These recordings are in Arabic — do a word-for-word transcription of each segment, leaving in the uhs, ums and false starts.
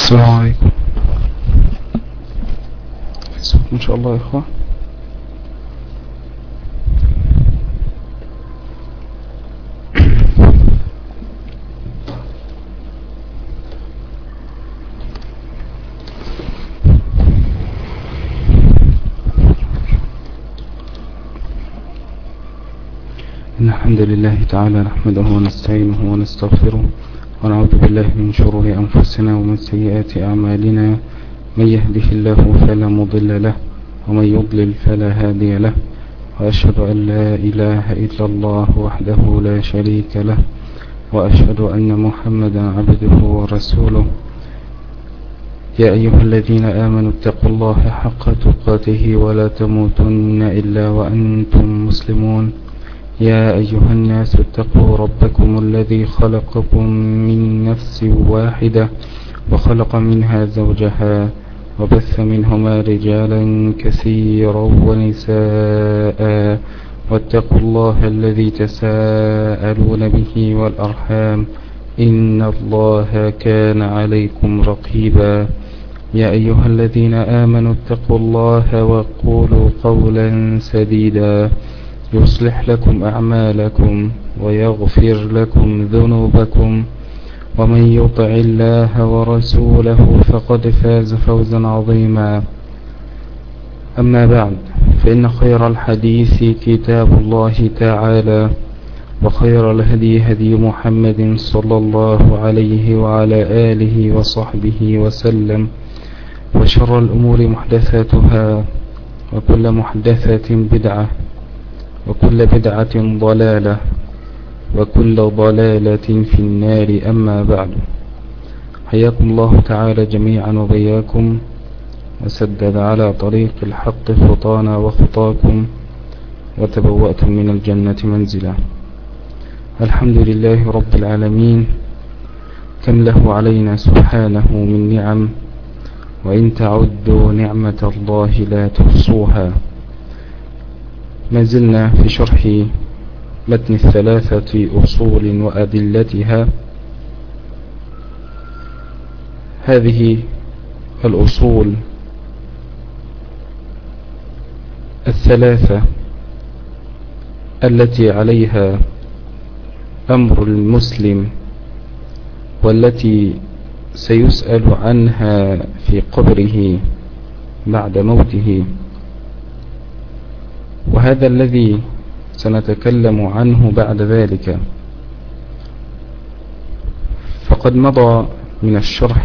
السلام عليكم. ان شاء الله يا اخوة. إن الحمد لله تعالى نحمده ونستعينه ونستغفره ونعوذ بالله من شرور أنفسنا ومن سيئات أعمالنا. من يهده الله فلا مضل له ومن يضلل فلا هادي له، وأشهد أن لا إله إلا الله وحده لا شريك له، وأشهد أن محمدا عبده ورسوله. يا أيها الذين آمنوا اتقوا الله حق تقاته ولا تموتن إلا وأنتم مسلمون. يا أيها الناس اتقوا ربكم الذي خلقكم من نفس واحدة وخلق منها زوجها وبث منهما رجالا كثيرا ونساء، واتقوا الله الذي تساءلون به والأرحام إن الله كان عليكم رقيبا. يا أيها الذين آمنوا اتقوا الله وقولوا قولا سديدا يصلح لكم أعمالكم ويغفر لكم ذنوبكم، ومن يطع الله ورسوله فقد فاز فوزا عظيما. أما بعد، فإن خير الحديث كتاب الله تعالى، وخير الهدي هدي محمد صلى الله عليه وعلى آله وصحبه وسلم، وشر الأمور محدثاتها، وكل محدثة بدعة، وكل بدعة ضلالة، وكل ضلالة في النار. أما بعد، حياكم الله تعالى جميعا وبياكم، وسدد على طريق الحق خطانا وخطاكم، وتبوأتم من الجنة منزلا. الحمد لله رب العالمين، كم له علينا سبحانه من نعم، وإن تعدوا نعمة الله لا تحصوها. ما زلنا في شرح متن الثلاثة أصول وأدلتها. هذه الأصول الثلاثة التي عليها أمر المسلم، والتي سيسأل عنها في قبره بعد موته، وهذا الذي سنتكلم عنه بعد ذلك. فقد مضى من الشرح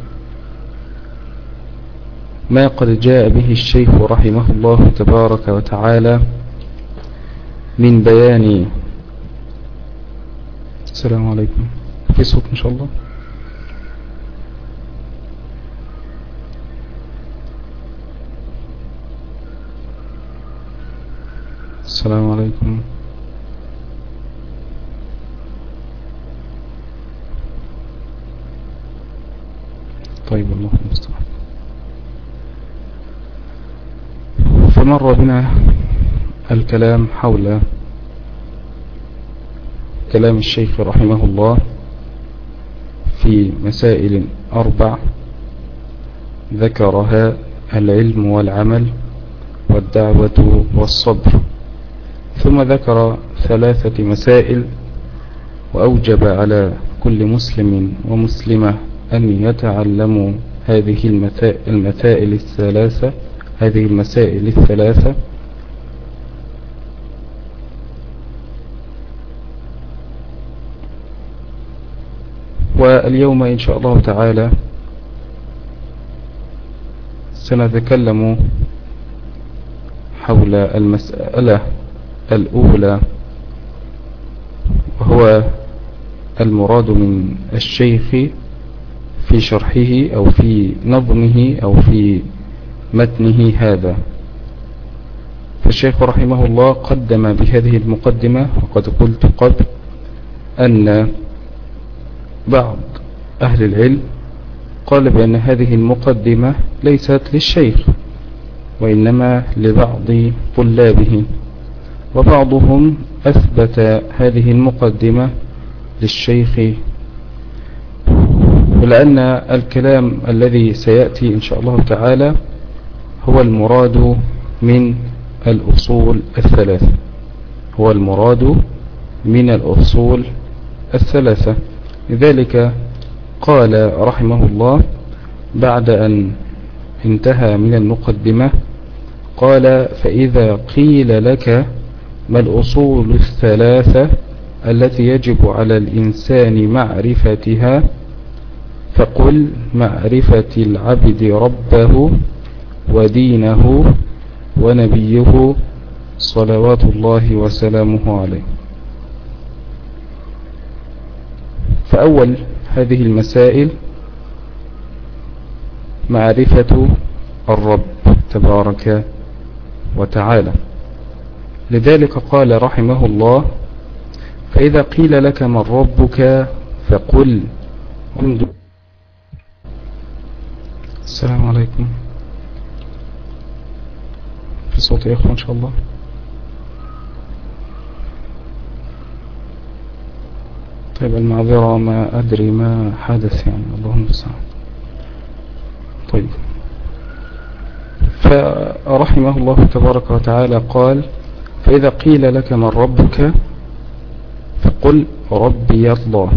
ما قد جاء به الشيخ رحمه الله تبارك وتعالى من بيان. السلام عليكم. في صوت إن شاء الله؟ السلام عليكم. طيب، الله المستعان. فمر بنا الكلام حول كلام الشيخ رحمه الله في مسائل أربع ذكرها: العلم والعمل والدعوة والصبر. ثم ذكر ثلاثة مسائل، وأوجب على كل مسلم ومسلمة أن يتعلموا هذه المسائل الثلاثة هذه المسائل الثلاثة واليوم إن شاء الله تعالى سنتكلم حول المسألة الأولى، وهو المراد من الشيخ في شرحه أو في نظمه أو في متنه هذا. فالشيخ رحمه الله قدم بهذه المقدمة، وقد قلت قبل أن بعض أهل العلم قال بأن هذه المقدمة ليست للشيخ، وإنما لبعض طلابه، وبعضهم أثبت هذه المقدمة للشيخ ولأن الكلام الذي سيأتي إن شاء الله تعالى هو المراد من الأصول الثلاثة هو المراد من الأصول الثلاثة لذلك قال رحمه الله بعد أن انتهى من المقدمة قال فإذا قيل لك ما الأصول الثلاثة التي يجب على الإنسان معرفتها فقل معرفة العبد ربه ودينه ونبيه صلوات الله وسلامه عليه. فأول هذه المسائل معرفة الرب تبارك وتعالى. لذلك قال رحمه الله فإذا قيل لك من ربك فقل السلام عليكم. في صوت يا إخوة إن شاء الله. طيب المعذرة ما أدري ما حدث يعني اللهم المستعان. طيب فرحمه الله تبارك وتعالى قال فإذا قيل لك من ربك فقل ربي الله.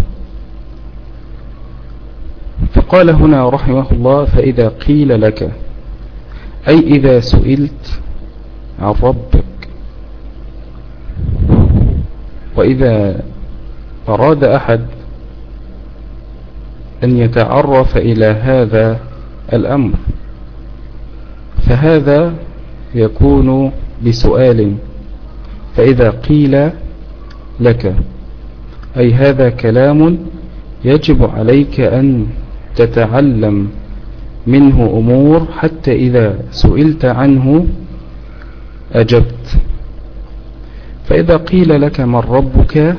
فقال هنا رحمه الله فإذا قيل لك أي إذا سئلت عن ربك وإذا أراد أحد أن يتعرف إلى هذا الأمر فهذا يكون بسؤال. فإذا قيل لك أي هذا كلام يجب عليك أن تتعلم منه أمور حتى إذا سئلت عنه أجبت. فإذا قيل لك من ربك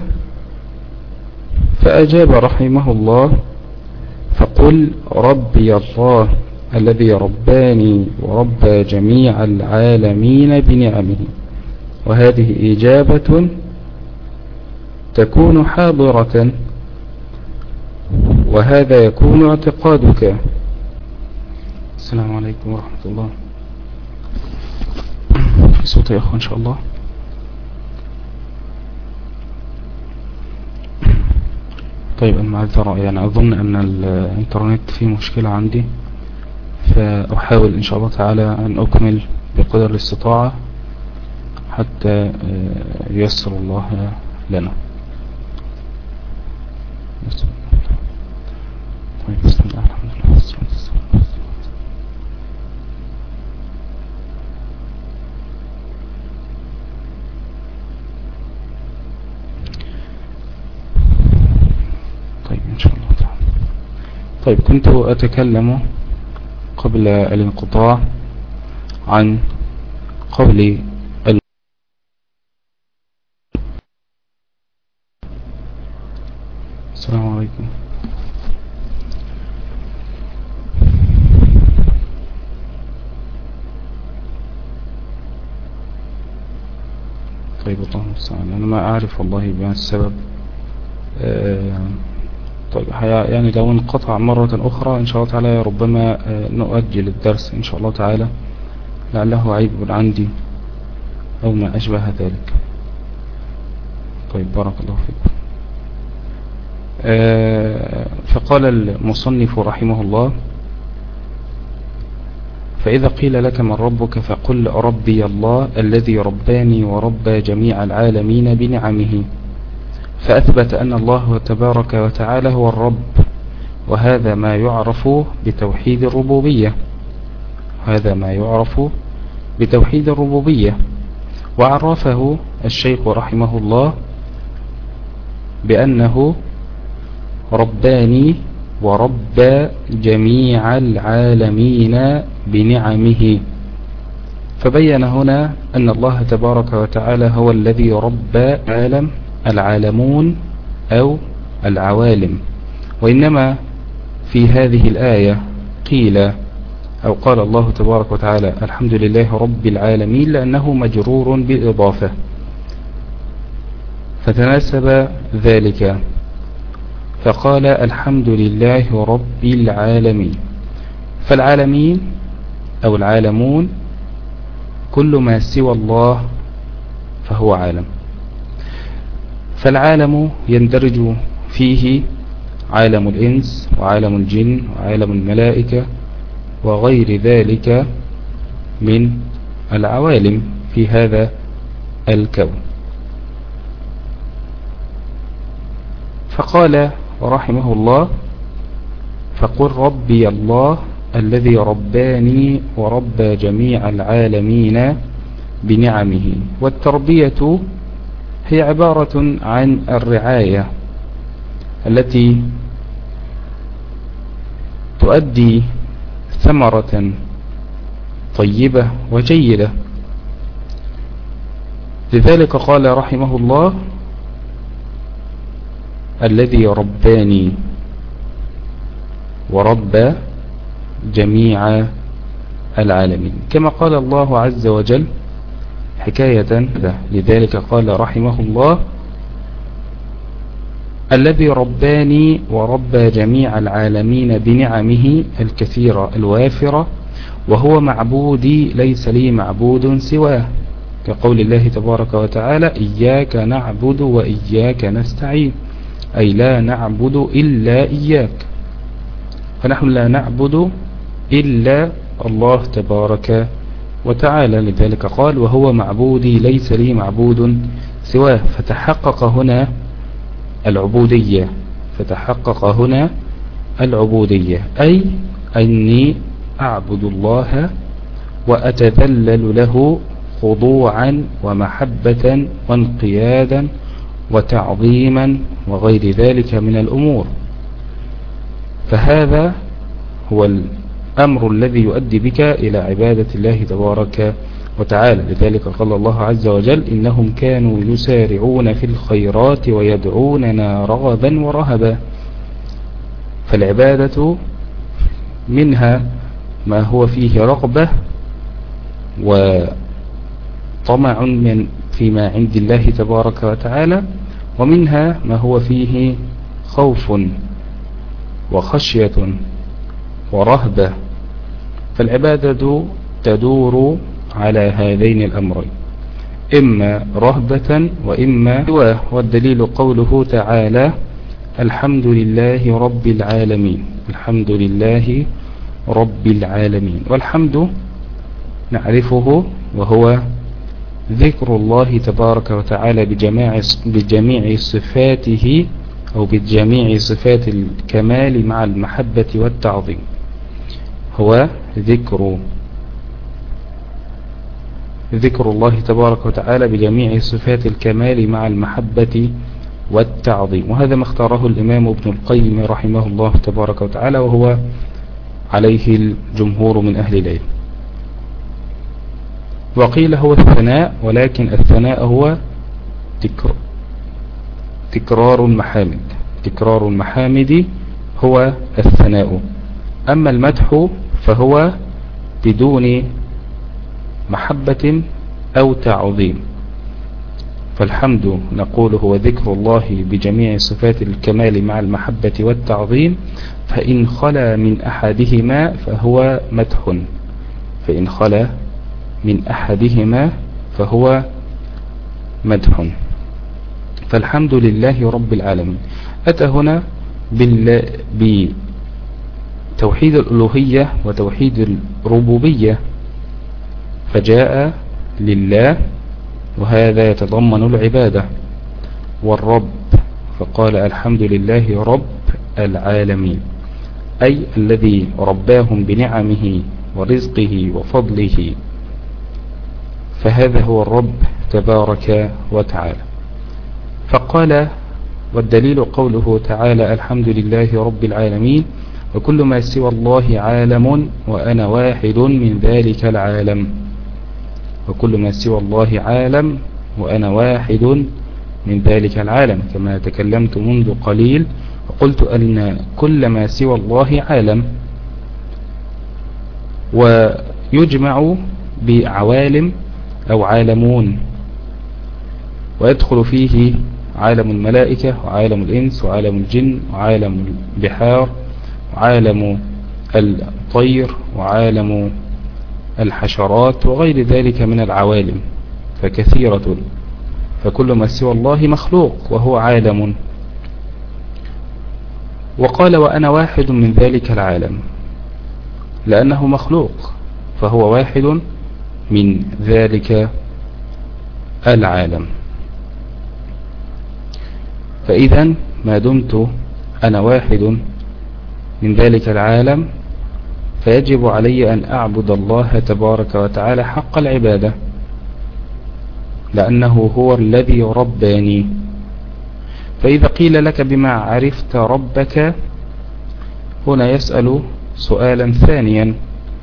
فأجاب رحمه الله فقل ربي الله الذي رباني وربى جميع العالمين بنعمه. وهذه إجابة تكون حاضرة وهذا يكون اعتقادك. السلام عليكم ورحمة الله. في صوت يا أخوة إن شاء الله. طيب المعذرة يعني أظن أن الإنترنت فيه مشكلة عندي فأحاول إن شاء الله تعالى أن أكمل بقدر الاستطاعة حتى ييسر الله لنا. طيب بسم الله الحمد لله. طيب إن شاء الله تعالى. طيب كنت أتكلم قبل الانقطاع عن قول السلام عليكم. طيب الله المستعان أنا ما أعرف والله بما السبب. آه طيب يعني لو انقطع مرة أخرى إن شاء الله تعالى ربما نؤجل الدرس إن شاء الله تعالى لعله عيب عندي أو ما أشبه ذلك. طيب بارك الله فيكم. آه فقال المصنف رحمه الله فإذا قيل لك من ربك فقل ربي الله الذي رباني وربى جميع العالمين بنعمه. فأثبت أن الله تبارك وتعالى هو الرب وهذا ما يعرف بتوحيد الربوبية هذا ما يعرف بتوحيد الربوبية. وعرفه الشيخ رحمه الله بأنه رباني ورب جميع العالمين بنعمه. فبين هنا أن الله تبارك وتعالى هو الذي رب العالم العالمون أو العوالم. وإنما في هذه الآية قيل أو قال الله تبارك وتعالى الحمد لله رب العالمين لأنه مجرور بالإضافة فتناسب ذلك. فقال الحمد لله رب العالمين. فالعالمين أو العالمون كل ما سوى الله فهو عالم. فالعالم يندرج فيه عالم الإنس وعالم الجن وعالم الملائكة وغير ذلك من العوالم في هذا الكون. فقال رحمه الله فقل ربي الله الذي رباني وربى جميع العالمين بنعمه. والتربية هي عبارة عن الرعاية التي تؤدي ثمرة طيبة وجيدة. لذلك قال رحمه الله الذي رباني وربى جميع العالمين، كما قال الله عز وجل حكاية. لذلك قال رحمه الله الذي رباني وربى جميع العالمين بنعمه الكثيرة الوافرة وهو معبودي ليس لي معبود سواه، كقول الله تبارك وتعالى إياك نعبد وإياك نستعين، أي لا نعبد إلا إياك، فنحن لا نعبد إلا الله تبارك وتعالى. لذلك قال وهو معبودي ليس لي معبود سواه. فتحقق هنا العبودية فتحقق هنا العبودية أي أني أعبد الله وأتذلل له خضوعا ومحبة وانقيادا وتعظيما وغير ذلك من الأمور. فهذا هو الأمر الذي يؤدي بك إلى عبادة الله تبارك وتعالى. لذلك قال الله عز وجل إنهم كانوا يسارعون في الخيرات ويدعوننا رغبا ورهبا. فالعبادة منها ما هو فيه رغبة وطمع من فيما عند الله تبارك وتعالى، ومنها ما هو فيه خوف وخشية ورهبة. فالعبادة تدور على هذين الأمرين، إما رهبة وإما سواه. والدليل قوله تعالى الحمد لله رب العالمين. الحمد لله رب العالمين. والحمد نعرفه وهو ذكر الله تبارك وتعالى بجميع بجميع صفاته أو بجميع صفات الكمال مع المحبة والتعظيم. هو ذكر ذكر الله تبارك وتعالى بجميع صفات الكمال مع المحبة والتعظيم. وهذا ما اختاره الإمام ابن القيم رحمه الله تبارك وتعالى، وهو عليه الجمهور من أهل العلم. وقيل هو الثناء، ولكن الثناء هو تكرار تكرار المحامد تكرار المحامد هو الثناء. أما المدح فهو بدون محبة أو تعظيم. فالحمد نقول هو ذكر الله بجميع صفات الكمال مع المحبة والتعظيم، فإن خلا من أحدهما فهو مدح فإن خلا من أحدهما فهو مدح. فالحمد لله رب العالمين أتى هنا بتوحيد الألوهية وتوحيد الربوبية، فجاء لله وهذا يتضمن العبادة، والرب فقال الحمد لله رب العالمين، أي الذي رباهم بنعمه ورزقه وفضله، فهذا هو الرب تبارك وتعالى. فقال والدليل قوله تعالى الحمد لله رب العالمين وكل ما سوى الله عالم وأنا واحد من ذلك العالم. وكل ما سوى الله عالم وأنا واحد من ذلك العالم، كما تكلمت منذ قليل وقلت أن كل ما سوى الله عالم، ويجمع بعوالم أو عالمون، ويدخل فيه عالم الملائكة وعالم الإنس وعالم الجن وعالم البحار وعالم الطير وعالم الحشرات وغير ذلك من العوالم، فكثيرة، فكل ما سوى الله مخلوق وهو عالم. وقال وأنا واحد من ذلك العالم، لأنه مخلوق فهو واحد من ذلك العالم. فإذا ما دمت أنا واحد من ذلك العالم فيجب علي أن أعبد الله تبارك وتعالى حق العبادة، لأنه هو الذي رباني. فإذا قيل لك بما عرفت ربك، هنا يسأل سؤالا ثانيا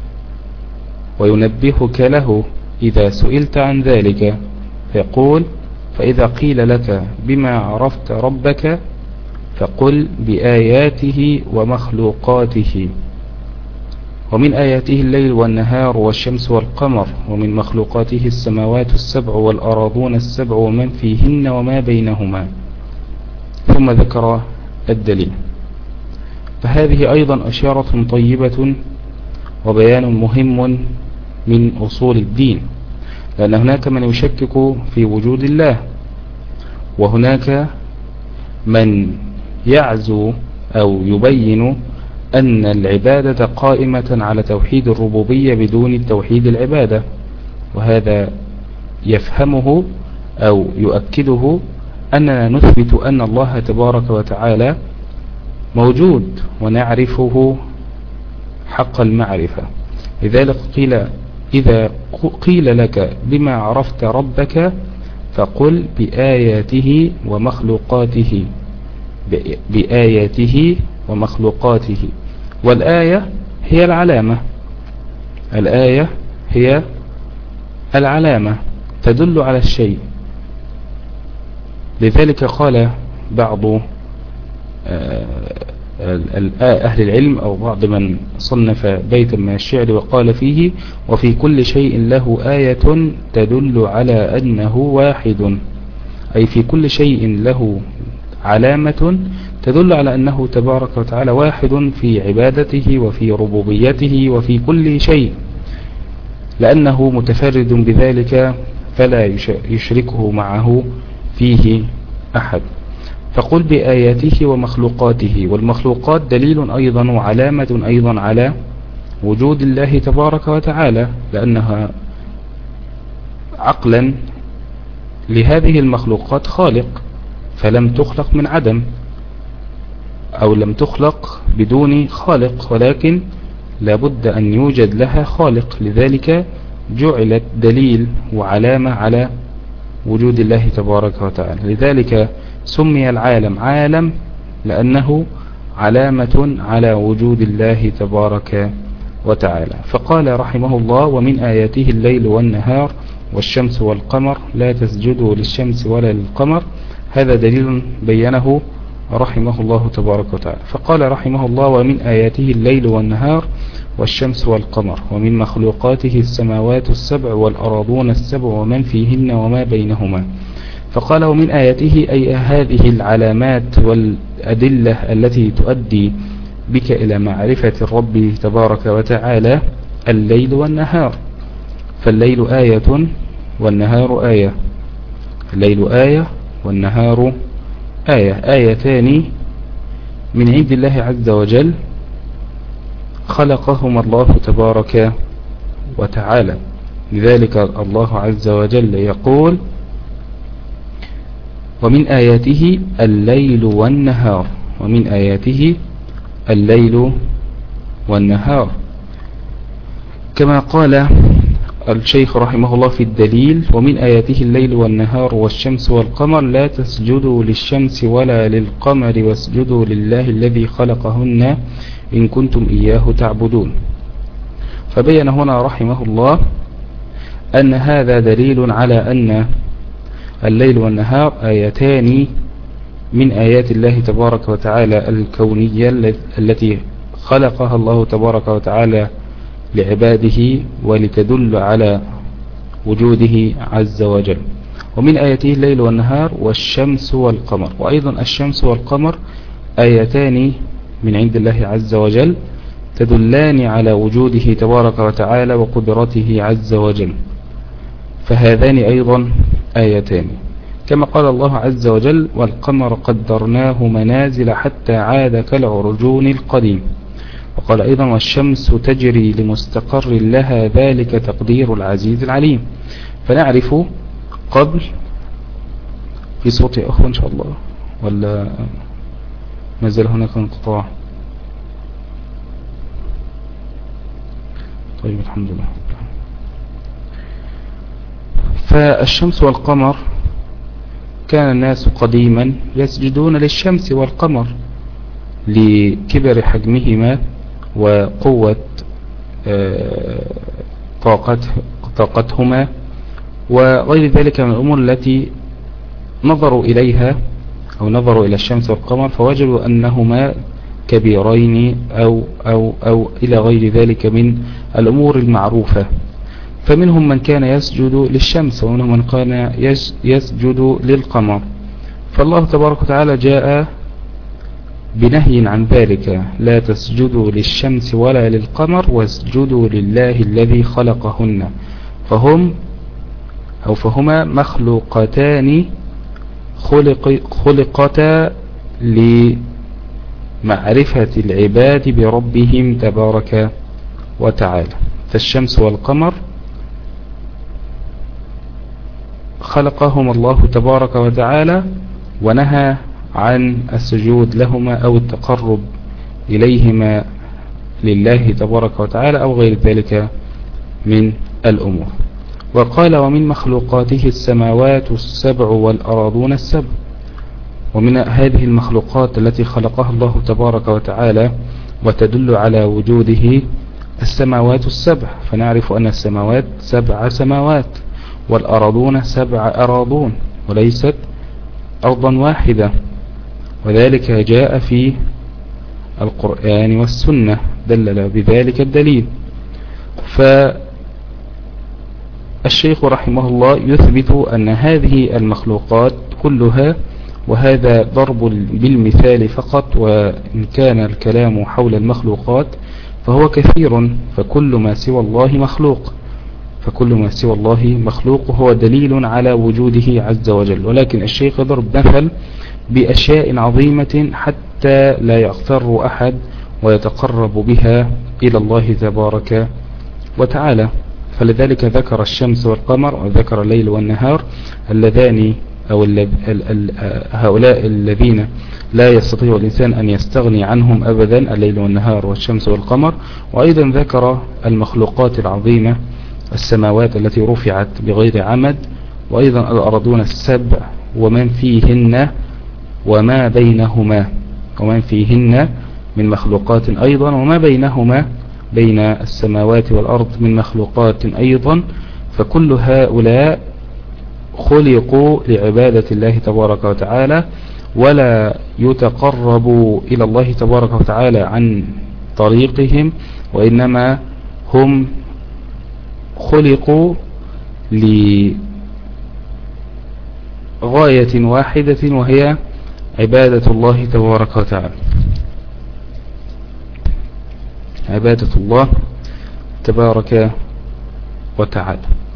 وينبهك له إذا سئلت عن ذلك، فيقول فإذا قيل لك بما عرفت ربك فقل بآياته ومخلوقاته. ومن آياته الليل والنهار والشمس والقمر، ومن مخلوقاته السماوات السبع والأراضون السبع ومن فيهن وما بينهما. ثم ذكر الدليل. فهذه أيضا أشارة طيبة وبيان مهم من أصول الدين، لأن هناك من يشكك في وجود الله، وهناك من يعزو أو يبين أن العبادة قائمة على توحيد الربوبية بدون توحيد العبادة، وهذا يفهمه أو يؤكده أننا نثبت أن الله تبارك وتعالى موجود ونعرفه حق المعرفة. لذلك قيل إذا قيل لك بما عرفت ربك فقل بآياته ومخلوقاته، بآياته ومخلوقاته. والآية هي العلامة، الآية هي العلامة تدل على الشيء. لذلك قال بعض أهل العلم أو بعض من صنف بيتا من الشعر وقال فيه وفي كل شيء له آية تدل على أنه واحد، أي في كل شيء له علامة تدل على أنه تبارك وتعالى واحد في عبادته وفي ربوبيته وفي كل شيء، لأنه متفرد بذلك فلا يشركه معه فيه أحد. فقل بآياته ومخلوقاته. والمخلوقات دليل أيضا وعلامة أيضا على وجود الله تبارك وتعالى، لأنها عقلا لهذه المخلوقات خالق، فلم تخلق من عدم أو لم تخلق بدون خالق، ولكن لابد أن يوجد لها خالق، لذلك جعلت دليل وعلامة على وجود الله تبارك وتعالى. لذلك سمي العالم عالم لأنه علامة على وجود الله تبارك وتعالى. فقال رحمه الله ومن آياته الليل والنهار والشمس والقمر لا تسجدوا للشمس ولا للقمر. هذا دليل بينه رحمه الله تبارك وتعالى. فقال رحمه الله ومن آياته الليل والنهار والشمس والقمر ومن مخلوقاته السماوات السبع والأراضون السبع ومن فيهن وما بينهما. فقال ومن آياته أي هذه العلامات والأدلة التي تؤدي بك إلى معرفة الرب تبارك وتعالى الليل والنهار. فالليل آية والنهار آية، الليل آية والنهار آية، آيتان من عند الله عز وجل خلقهما الله تبارك وتعالى. لذلك الله عز وجل يقول ومن آياته الليل والنهار، ومن آياته الليل والنهار، كما قال الشيخ رحمه الله في الدليل ومن آياته الليل والنهار والشمس والقمر لا تسجدوا للشمس ولا للقمر واسجدوا لله الذي خلقهن إن كنتم إياه تعبدون. فبين هنا رحمه الله أن هذا دليل على أن الليل والنهار آيتان من آيات الله تبارك وتعالى الكونية التي خلقها الله تبارك وتعالى لعباده ولتدل على وجوده عز وجل. ومن آياته الليل والنهار والشمس والقمر. وأيضا الشمس والقمر آيتان من عند الله عز وجل تدلان على وجوده تبارك وتعالى وقدرته عز وجل، فهذان أيضا آيتان، كما قال الله عز وجل: والقمر قدرناه منازل حتى عاد كالعرجون القديم. وقال أيضا: والشمس تجري لمستقر لها ذلك تقدير العزيز العليم. فنعرف قبل في صوت يا أخوة إن شاء الله، ولا ما زال هناك انقطاع؟ طيب الحمد لله. فالشمس والقمر كان الناس قديما يسجدون للشمس والقمر لكبر حجمهما وقوة طاقتهما وغير ذلك من الأمور التي نظروا إليها أو نظروا إلى الشمس والقمر فوجدوا أنهما كبيرين أو, أو, أو إلى غير ذلك من الأمور المعروفة. فمنهم من كان يسجد للشمس ومنهم من كان يسجد للقمر، فالله تبارك وتعالى جاء بنهي عن ذلك: لا تسجدوا للشمس ولا للقمر واسجدوا لله الذي خلقهن. فهم أو فهما مخلوقتان خلق خلقتا لمعرفة العباد بربهم تبارك وتعالى. فالشمس والقمر خلقهم الله تبارك وتعالى ونهى عن السجود لهما أو التقرب إليهما لله تبارك وتعالى أو غير ذلك من الأمور. وقال: ومن مخلوقاته السماوات السبع والأراضون السبع. ومن هذه المخلوقات التي خلقها الله تبارك وتعالى وتدل على وجوده السماوات السبع، فنعرف أن السماوات سبع سماوات والأراضون سبع أراضون وليست أرضا واحدة، وذلك جاء في القرآن والسنة دلل بذلك الدليل. فالشيخ رحمه الله يثبت أن هذه المخلوقات كلها، وهذا ضرب بالمثال فقط، وإن كان الكلام حول المخلوقات فهو كثير، فكل ما سوى الله مخلوق فكل ما سوى الله مخلوق هو دليل على وجوده عز وجل. ولكن الشيخ يضرب مثل بأشياء عظيمة حتى لا يغتر أحد ويتقرب بها إلى الله تبارك وتعالى. فلذلك ذكر الشمس والقمر وذكر الليل والنهار اللذان أو هؤلاء الذين لا يستطيع الإنسان أن يستغني عنهم أبدا، الليل والنهار والشمس والقمر. وأيضا ذكر المخلوقات العظيمة السماوات التي رفعت بغير عمد، وأيضا الأرضون السبع ومن فيهن وما بينهما ومن فيهن من مخلوقات أيضا، وما بينهما بين السماوات والأرض من مخلوقات أيضا. فكل هؤلاء خلقوا لعبادة الله تبارك وتعالى، ولا يتقرب إلى الله تبارك وتعالى عن طريقهم، وإنما هم خلقوا لغاية واحدة وهي عبادة الله تبارك وتعالى، عبادة الله تبارك وتعالى.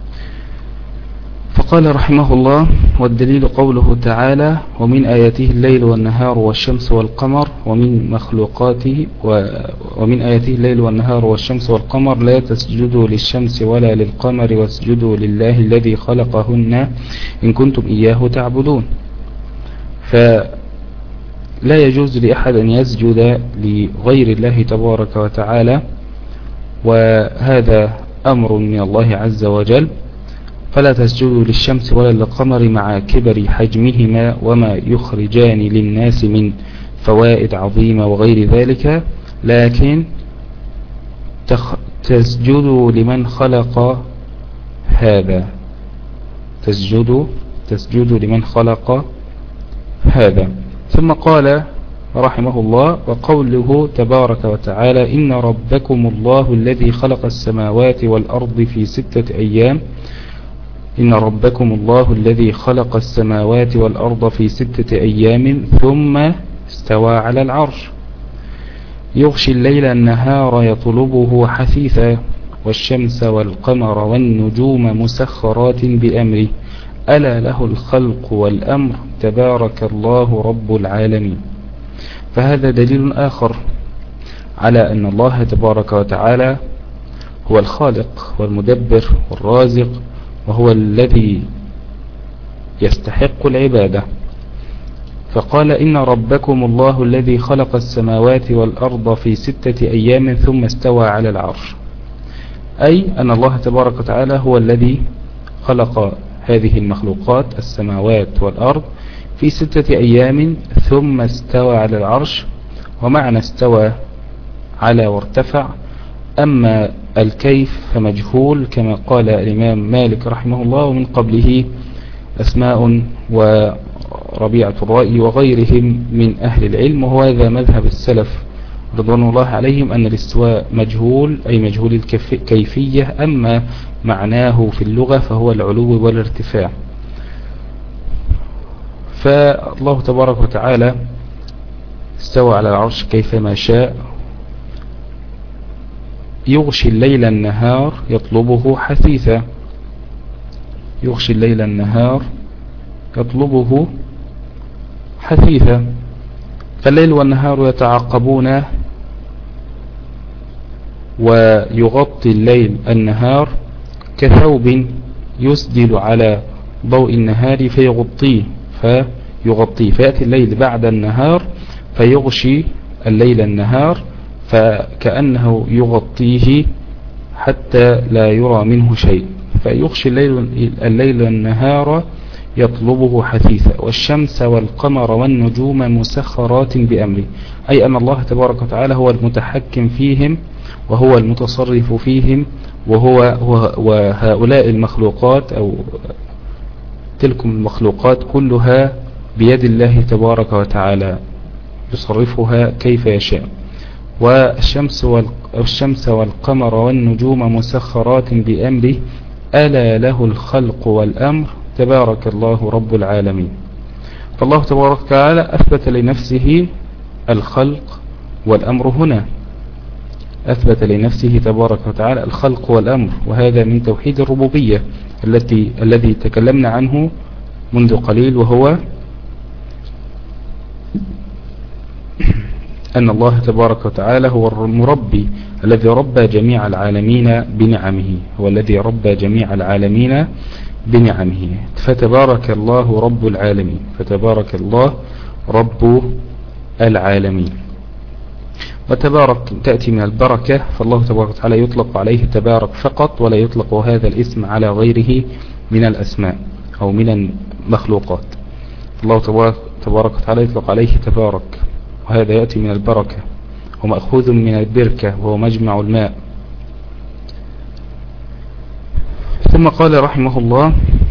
فقال رحمه الله: والدليل قوله تعالى: ومن آياته الليل والنهار والشمس والقمر ومن مخلوقاته ومن آياته الليل والنهار والشمس والقمر لا تسجدوا للشمس ولا للقمر واسجدوا لله الذي خلقهن إن كنتم إياه تعبدون. فلا يجوز لأحد أن يسجد لغير الله تبارك وتعالى، وهذا أمر من الله عز وجل. فلا تسجدوا للشمس ولا للقمر مع كبر حجمهما وما يخرجان للناس من فوائد عظيمة وغير ذلك، لكن تسجدوا لمن خلق هذا تسجدوا تسجدوا لمن خلق هذا. ثم قال رحمه الله: وقوله تبارك وتعالى: إن ربكم الله الذي خلق السماوات والأرض في ستة أيام إن ربكم الله الذي خلق السماوات والأرض في ستة أيام ثم استوى على العرش يغشي الليل النهار يطلبه حثيثا والشمس والقمر والنجوم مسخرات بأمره ألا له الخلق والأمر تبارك الله رب العالمين. فهذا دليل آخر على أن الله تبارك وتعالى هو الخالق والمدبر والرازق، وهو الذي يستحق العبادة. فقال إن ربكم الله الذي خلق السماوات والأرض في ستة أيام ثم استوى على العرش، أي أن الله تبارك وتعالى هو الذي خلق هذه المخلوقات السماوات والأرض في ستة أيام ثم استوى على العرش. ومعنى استوى على وارتفع، أما الكيف فمجهول كما قال الإمام مالك رحمه الله، ومن قبله أسماء وربيعة الرأي وغيرهم من أهل العلم، وهذا مذهب السلف رضوان الله عليهم أن الاستواء مجهول أي مجهول الكيفية، أما معناه في اللغة فهو العلو والارتفاع. فالله تبارك وتعالى استوى على العرش كيفما شاء يغشي الليل النهار يطلبه حثيثا، يغشي الليل النهار يطلبه حثيثا، فالليل والنهار يتعاقبون ويغطي الليل النهار كثوب يسدل على ضوء النهار فيغطيه فيغطيه فيأتي الليل بعد النهار فيغشي الليل النهار فكأنه يغطيه حتى لا يرى منه شيء، فيغشي الليل, الليل النهار يطلبه حثيثا. والشمس والقمر والنجوم مسخرات بأمره، أي أن الله تبارك وتعالى هو المتحكم فيهم وهو المتصرف فيهم، وهو وهؤلاء المخلوقات أو تلكم المخلوقات كلها بيد الله تبارك وتعالى يصرفها كيف يشاء. والشمس والشمس والقمر والنجوم مسخرات بأمره ألا له الخلق والأمر تبارك الله رب العالمين. فالله تبارك وتعالى أثبت لنفسه الخلق والأمر هنا، أثبت لنفسه تبارك وتعالى الخلق والأمر، وهذا من توحيد الربوبية التي الذي تكلمنا عنه منذ قليل، وهو أن الله تبارك وتعالى هو المربي الذي ربى جميع العالمين بنعمه، هو الذي ربى جميع العالمين بنعمه. فتبارك الله رب العالمين، فتبارك الله رب العالمين. وتبارك تأتي من البركة، فالله تبارك وتعالى يطلق عليه تبارك فقط، ولا يطلق هذا الاسم على غيره من الأسماء أو من المخلوقات. الله تبارك وتعالى يطلق عليه تبارك، وهذا يأتي من البركة ومأخوذ من البركة وهو مجمع الماء. ثم قال رحمه الله: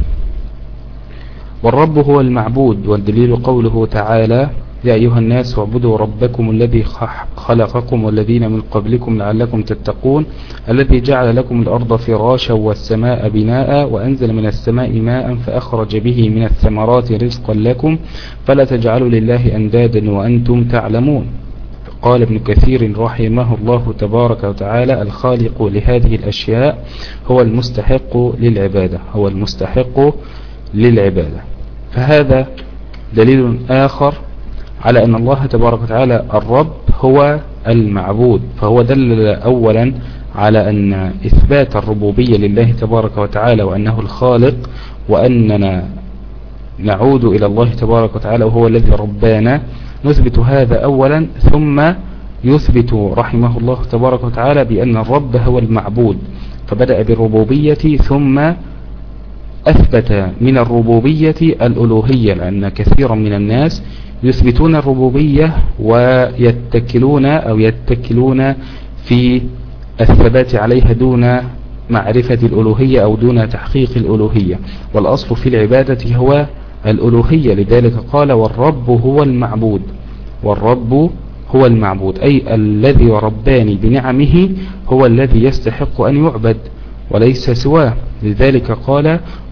والرب هو المعبود، والدليل قوله تعالى: يا أيها الناس اعبدوا ربكم الذي خلقكم والذين من قبلكم لعلكم تتقون، الذي جعل لكم الأرض فراشا والسماء بناء وأنزل من السماء ماء فأخرج به من الثمرات رزقا لكم فلا تجعلوا لله أندادا وأنتم تعلمون. قال ابن كثير رحمه الله تبارك وتعالى: الخالق لهذه الأشياء هو المستحق للعبادة، هو المستحق للعبادة. فهذا دليل آخر على أن الله تبارك وتعالى الرب هو المعبود، فهو دلل أولا على أن إثبات الربوبية لله تبارك وتعالى وأنه الخالق، وأننا نعود إلى الله تبارك وتعالى وهو الذي ربانا، نثبت هذا أولا، ثم يثبت رحمه الله تبارك وتعالى بأن الرب هو المعبود، فبدأ بالربوبية ثم أثبت من الربوبية الألوهية، لأن كثيرا من الناس يثبتون الربوبية ويتكلون أو يتكلون في الثبات عليها دون معرفة الألوهية أو دون تحقيق الألوهية، والأصل في العبادة هو الألوهية. لذلك قال: والرب هو المعبود، والرب هو المعبود، أي الذي رباني بنعمه هو الذي يستحق أن يعبد وليس سواه. لذلك قال: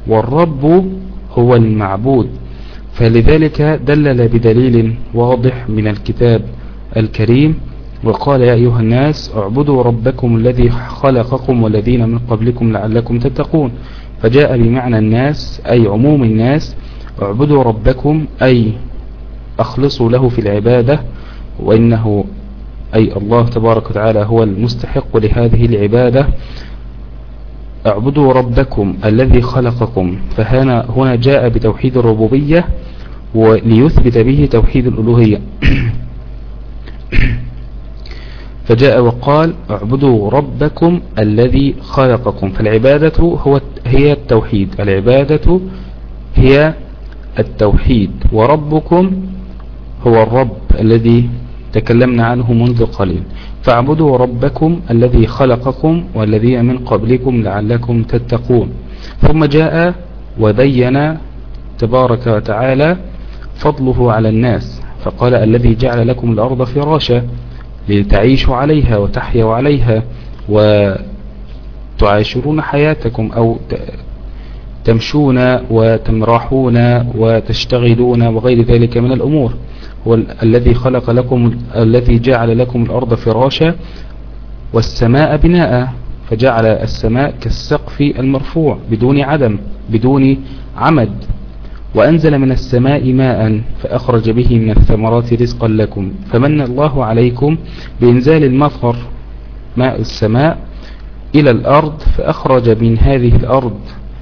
والرب هو المعبود. فلذلك دلل بدليل واضح من الكتاب الكريم وقال يا أيها الناس اعبدوا ربكم الذي خلقكم والذين من قبلكم لعلكم تتقون. فجاء بمعنى الناس أي عموم الناس، اعبدوا ربكم أي أخلصوا له في العبادة، وإنه أي الله تبارك وتعالى هو المستحق لهذه العبادة. اعبدوا ربكم الذي خلقكم، فهنا هنا جاء بتوحيد الربوبية وليثبت به توحيد الألوهية. فجاء وقال اعبدوا ربكم الذي خلقكم، فالعبادة هو هي التوحيد، العبادة هي التوحيد، وربكم هو الرب الذي تكلمنا عنه منذ قليل. فاعبدوا ربكم الذي خلقكم والذين من قبلكم لعلكم تتقون. ثم جاء وبين تبارك وتعالى فضله على الناس، فقال الذي جعل لكم الأرض فراشا لتعيشوا عليها وتحيوا عليها وتعاشرون حياتكم، أو تمشون وتمرحون وتشتغلون وغير ذلك من الأمور. هو الذي خلق لكم، الذي جعل لكم الأرض فراشا والسماء بناء، فجعل السماء كالسقف المرفوع بدون عدم بدون عمد، وأنزل من السماء ماء فأخرج به من الثمرات رزقا لكم. فمن الله عليكم بإنزال المطر ماء السماء إلى الأرض، فأخرج من هذه الأرض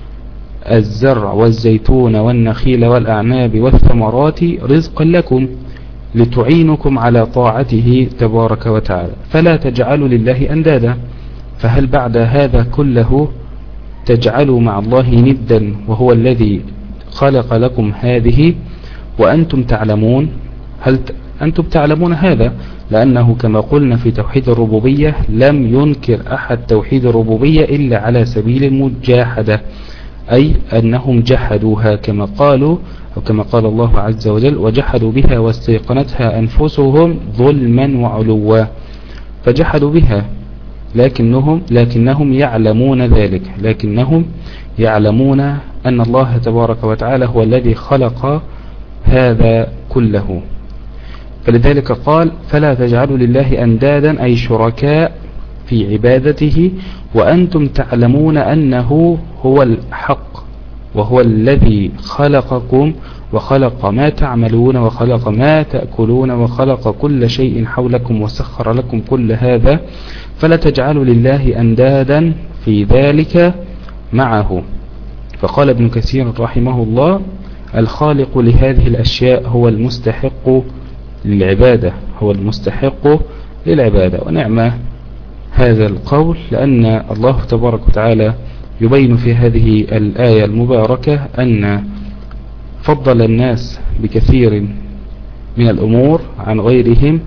الزرع والزيتون والنخيل والأعناب والثمرات رزقا لكم لتعينكم على طاعته تبارك وتعالى. فلا تجعلوا لله أندادا. فهل بعد هذا كله تجعلوا مع الله ندا وهو الذي خلق لكم هذه وأنتم تعلمون؟ هل أنتم تعلمون هذا؟ لأنه كما قلنا في توحيد الربوبية لم ينكر أحد توحيد الربوبية إلا على سبيل المجاحدة، أي أنهم جحدوها كما قالوا أو كما قال الله عز وجل وجحدوا بها واستيقنتها أنفسهم ظلما وعلوا. فجحدوا بها لكنهم لكنهم يعلمون ذلك، لكنهم يعلمون أن الله تبارك وتعالى هو الذي خلق هذا كله. فلذلك قال فلا تجعلوا لله أندادا أي شركاء في عبادته وأنتم تعلمون أنه هو الحق وهو الذي خلقكم وخلق ما تعملون وخلق ما تأكلون وخلق كل شيء حولكم وسخر لكم كل هذا. فلا تجعلوا لله أندادا في ذلك معه. فقال ابن كثير رحمه الله الخالق لهذه الأشياء هو المستحق للعبادة، هو المستحق للعبادة. ونعم هذا القول، لأن الله تبارك وتعالى يبين في هذه الآية المباركة أن فضل الناس بكثير من الأمور عن غيرهم،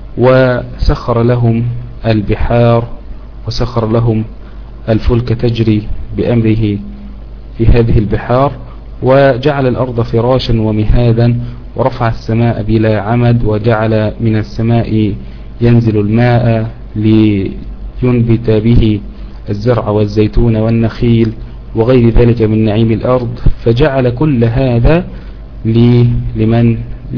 وسخر لهم البحار وسخر لهم الفلك تجري بأمره في هذه البحار، وجعل الأرض فراشا ومهادا، ورفع السماء بلا عمد، وجعل من السماء ينزل الماء لينبت به الزرع والزيتون والنخيل وغير ذلك من نعيم الأرض. فجعل كل هذا لمن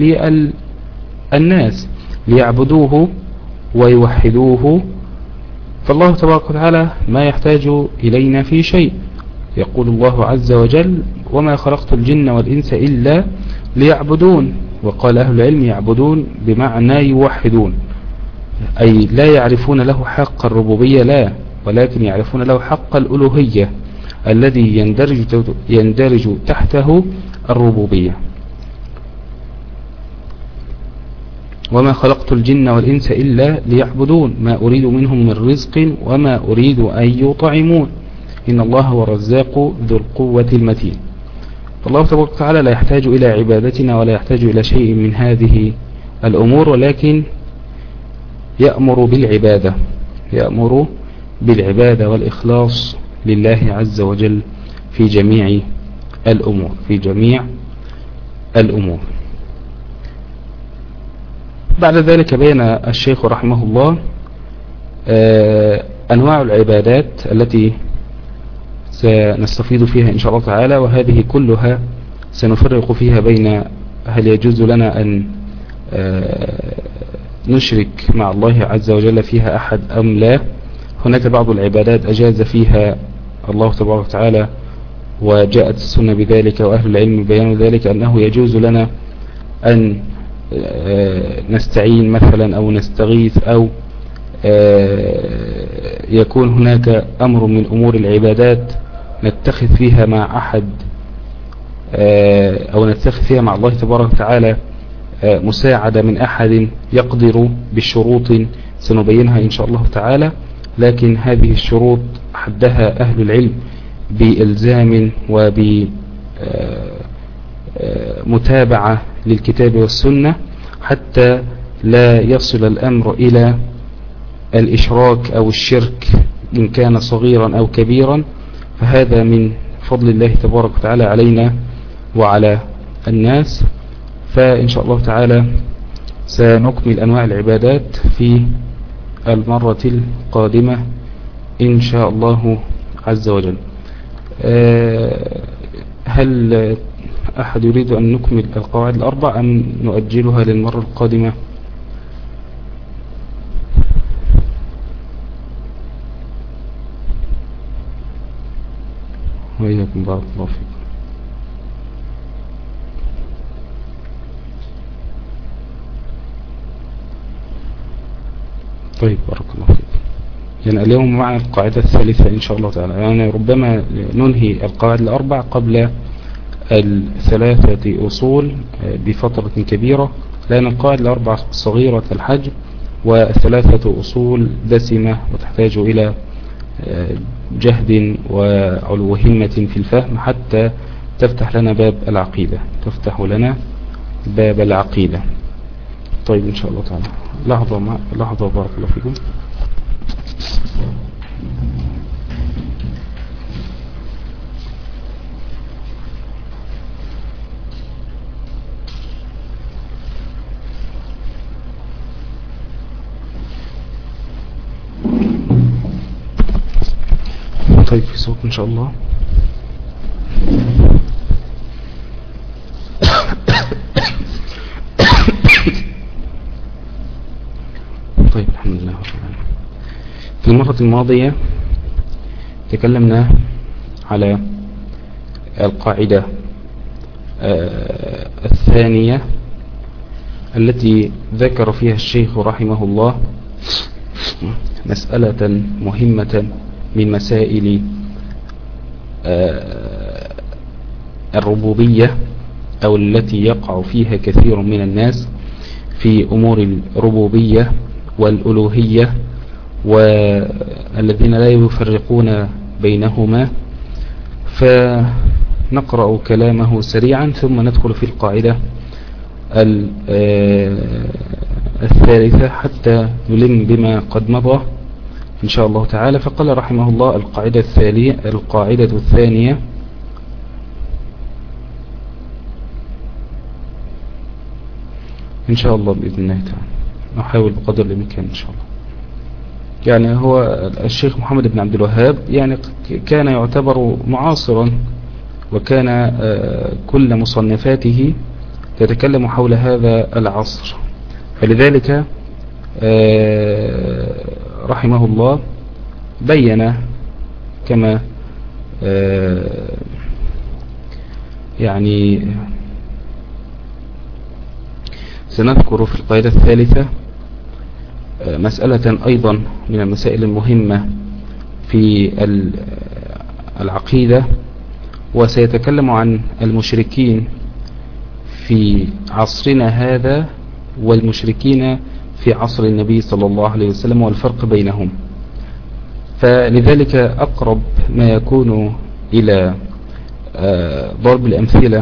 للناس ليعبدوه ويوحدوه. فالله تبارك وتعالى ما يحتاج إلينا في شيء. يقول الله عز وجل وما خلقت الجن والإنس إلا ليعبدون. وقال أهل العلم يعبدون بمعنى يوحدون، أي لا يعرفون له حق الربوبية لا، ولكن يعرفون له حق الألوهية الذي يندرج يندرج تحته الربوبية. وما خلقت الجن والإنس إلا ليعبدون ما أريد منهم من رزق وما أريد أن يطعمون إن الله هو الرزاق ذو القوة المتين. فالله تبارك وتعالى لا يحتاج إلى عبادتنا ولا يحتاج إلى شيء من هذه الأمور، ولكن يأمر بالعبادة يأمر بالعبادة والإخلاص لله عز وجل في جميع الأمور في جميع الأمور. بعد ذلك بين الشيخ رحمه الله أنواع العبادات التي سنستفيد فيها إن شاء الله تعالى، وهذه كلها سنفرق فيها بين هل يجوز لنا أن نشرك مع الله عز وجل فيها أحد أم لا. هناك بعض العبادات أجاز فيها الله تبارك وتعالى وجاءت السنة بذلك، وأهل العلم بيانوا ذلك، أنه يجوز لنا أن نستعين مثلا أو نستغيث، أو يكون هناك أمر من أمور العبادات نتخذ فيها مع أحد أو نتخذ فيها مع الله تبارك وتعالى مساعدة من أحد يقدر بشروط سنبينها إن شاء الله تعالى. لكن هذه الشروط حدها أهل العلم بإلزام وبمتابعة للكتاب والسنة، حتى لا يصل الأمر إلى الإشراك أو الشرك إن كان صغيرا أو كبيرا. فهذا من فضل الله تبارك وتعالى علينا وعلى الناس. فإن شاء الله تعالى سنكمل أنواع العبادات في المرة القادمة إن شاء الله عز وجل. هل أحد يريد أن نكمل القواعد الأربع أم نؤجلها للمرة القادمة؟ وإياكم بارك الله فيكم. طيب بارك الله فيكم. يعني اليوم مع القاعدة الثالثة إن شاء الله تعالى، يعني ربما ننهي القواعد الأربع قبل الثلاثة أصول بفترة كبيرة، لأن القواعد الأربع صغيرة الحجم، والثلاثة أصول دسمة وتحتاج إلى جهد وعلو همة في الفهم حتى تفتح لنا باب العقيدة، تفتح لنا باب العقيدة. طيب إن شاء الله تعالى لحظة مع لحظة بارك الله فيكم. طيب في صوت إن شاء الله. طيب الحمد لله. في المرة الماضية تكلمنا على القاعدة الثانية التي ذكر فيها الشيخ رحمه الله مسألة مهمة من مسائل الربوبية، أو التي يقع فيها كثير من الناس في أمور الربوبية والألوهية، والذين لا يفرقون بينهما. فنقرأ كلامه سريعا ثم ندخل في القاعدة الثالثة حتى نلم بما قد مضى إن شاء الله تعالى. فقال رحمه الله: القاعدة الثانية القاعدة الثانية إن شاء الله بإذن الله تعالى، نحاول بقدر الإمكان إن شاء الله. يعني هو الشيخ محمد بن عبد الوهاب يعني كان يعتبر معاصرا، وكان كل مصنفاته تتكلم حول هذا العصر، فلذلك رحمه الله بين كما يعني سنذكر في القاعدة الثالثة مسألة أيضا من المسائل المهمة في العقيدة، وسيتكلم عن المشركين في عصرنا هذا والمشركين في عصر النبي صلى الله عليه وسلم والفرق بينهم. فلذلك أقرب ما يكون إلى ضرب الأمثلة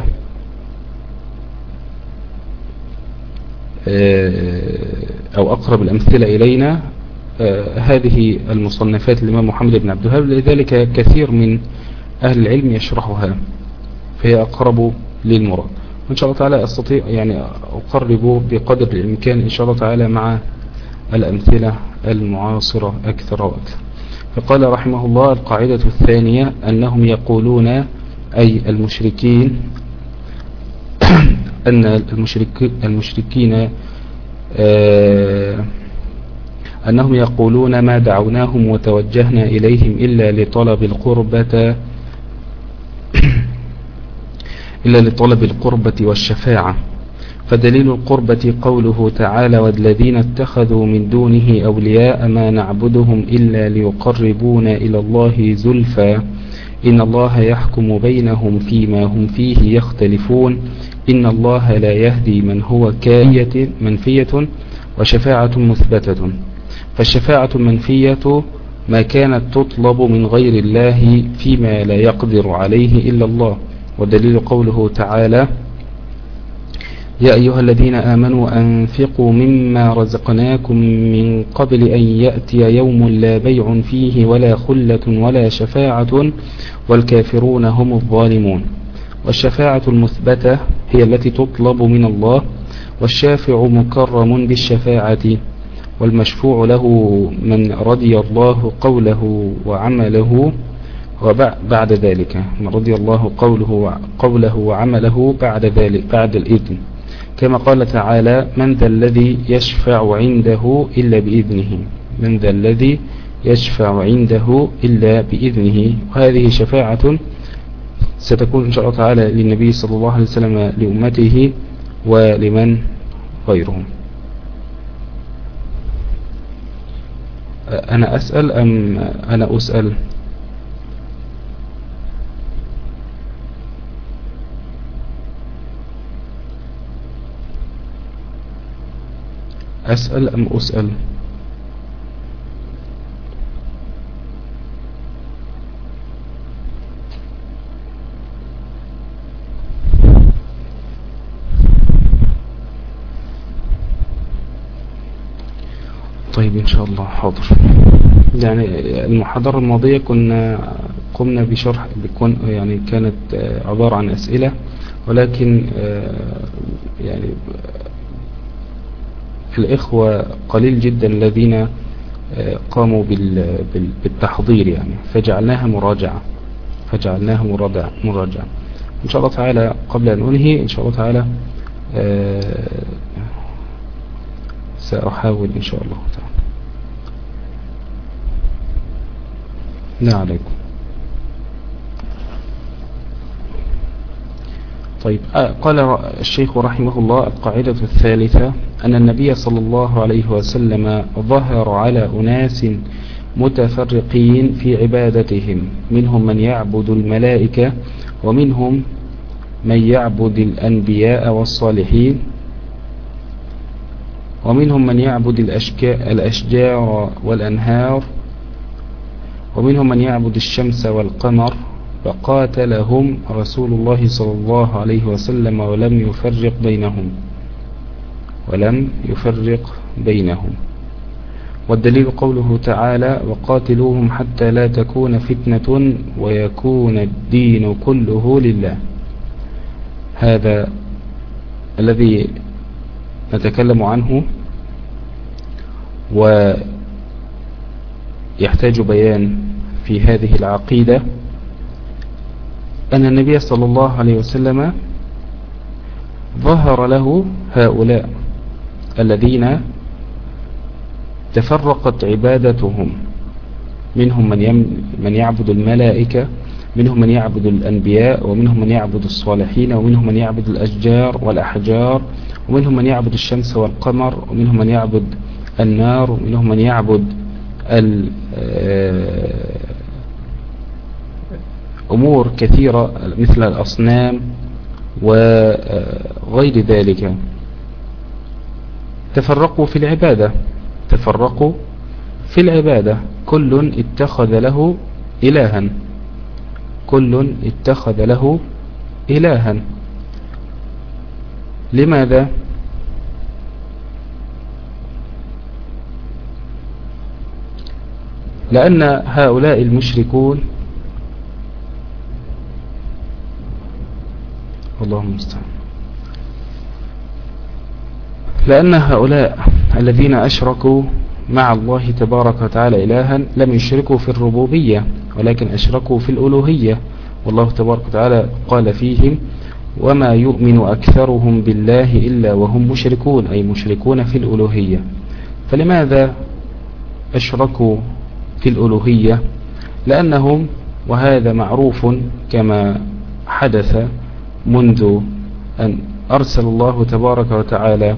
أو أقرب الأمثلة إلينا هذه المصنفات الإمام محمد بن عبد الوهاب، لذلك كثير من أهل العلم يشرحها، فهي أقرب للمراد. وإن شاء الله تعالى أستطيع يعني أقرب بقدر الإمكان إن شاء الله تعالى مع الأمثلة المعاصرة أكثر وأكثر. فقال رحمه الله: القاعدة الثانية أنهم يقولون، أي المشركين، أن المشرك المشركين آه أنهم يقولون: ما دعوناهم وتوجهنا إليهم إلا لطلب القربة إلا لطلب القربة والشفاعة. فدليل القربة قوله تعالى: والذين اتخذوا من دونه أولياء ما نعبدهم إلا ليقربونا إلى الله زلفى إن الله يحكم بينهم فيما هم فيه يختلفون إن الله لا يهدي من هو كافية منفية وشفاعة مثبتة. فالشفاعة المنفية ما كانت تطلب من غير الله فيما لا يقدر عليه إلا الله. ودليل قوله تعالى: يا أيها الذين آمنوا أنفقوا مما رزقناكم من قبل أن يأتي يوم لا بيع فيه ولا خلة ولا شفاعة والكافرون هم الظالمون. والشفاعة المثبتة هي التي تطلب من الله، والشافع مكرم بالشفاعة، والمشفوع له من رضي الله قوله وعمله وبعد ذلك من رضي الله قوله قوله وعمله بعد ذلك بعد الإذن، كما قال تعالى: من ذا الذي يشفع عنده إلا بإذنه من ذا الذي يشفع عنده إلا بإذنه. وهذه شفاعة ستكون إن شاء الله تعالى للنبي صلى الله عليه وسلم لأمته ولمن غيرهم. أنا أسأل أم أنا أسأل؟ أسأل أم أسأل؟ طيب إن شاء الله حاضر. يعني المحاضرة الماضية كنا قمنا بشرح بكون يعني كانت عبارة عن أسئلة، ولكن يعني الإخوة قليل جدا الذين قاموا بالتحضير، يعني فجعلناها مراجعة فجعلناها مراجعة إن شاء الله تعالى. قبل أن أنهي إن شاء الله تعالى سأحاول إن شاء الله تعالى. لا عليكم. طيب قال الشيخ رحمه الله: القاعدة الثالثة أن النبي صلى الله عليه وسلم ظهر على أناس متفرقين في عبادتهم، منهم من يعبد الملائكة، ومنهم من يعبد الأنبياء والصالحين، ومنهم من يعبد الأشجار والأنهار، ومنهم من يعبد الشمس والقمر. فقاتلهم رسول الله صلى الله عليه وسلم ولم يفرق بينهم ولم يفرق بينهم. والدليل قوله تعالى: وقاتلوهم حتى لا تكون فتنة ويكون الدين كله لله. هذا الذي نتكلم عنه ويحتاج بيان في هذه العقيدة، أن النبي صلى الله عليه وسلم ظهر له هؤلاء الذين تفرقت عبادتهم، منهم من, يم من يعبد الملائكة، منهم من يعبد الأنبياء، ومنهم من يعبد الصالحين، ومنهم من يعبد الأشجار والأحجار، ومنهم من يعبد الشمس والقمر، ومنهم من يعبد النار، ومنهم من يعبد أمور كثيرة مثل الأصنام وغير ذلك. تفرقوا في العبادة تفرقوا في العبادة كل اتخذ له إلها كل اتخذ له إلها لماذا؟ لأن هؤلاء المشركون، اللهم المستعان، لأن هؤلاء الذين أشركوا مع الله تبارك وتعالى إلها لم يشركوا في الربوبية ولكن أشركوا في الألوهية، والله تبارك وتعالى قال فيهم وما يؤمن أكثرهم بالله إلا وهم مشركون، أي مشركون في الألوهية. فلماذا أشركوا في الألوهية؟ لأنهم، وهذا معروف كما حدث منذ أن أرسل الله تبارك وتعالى،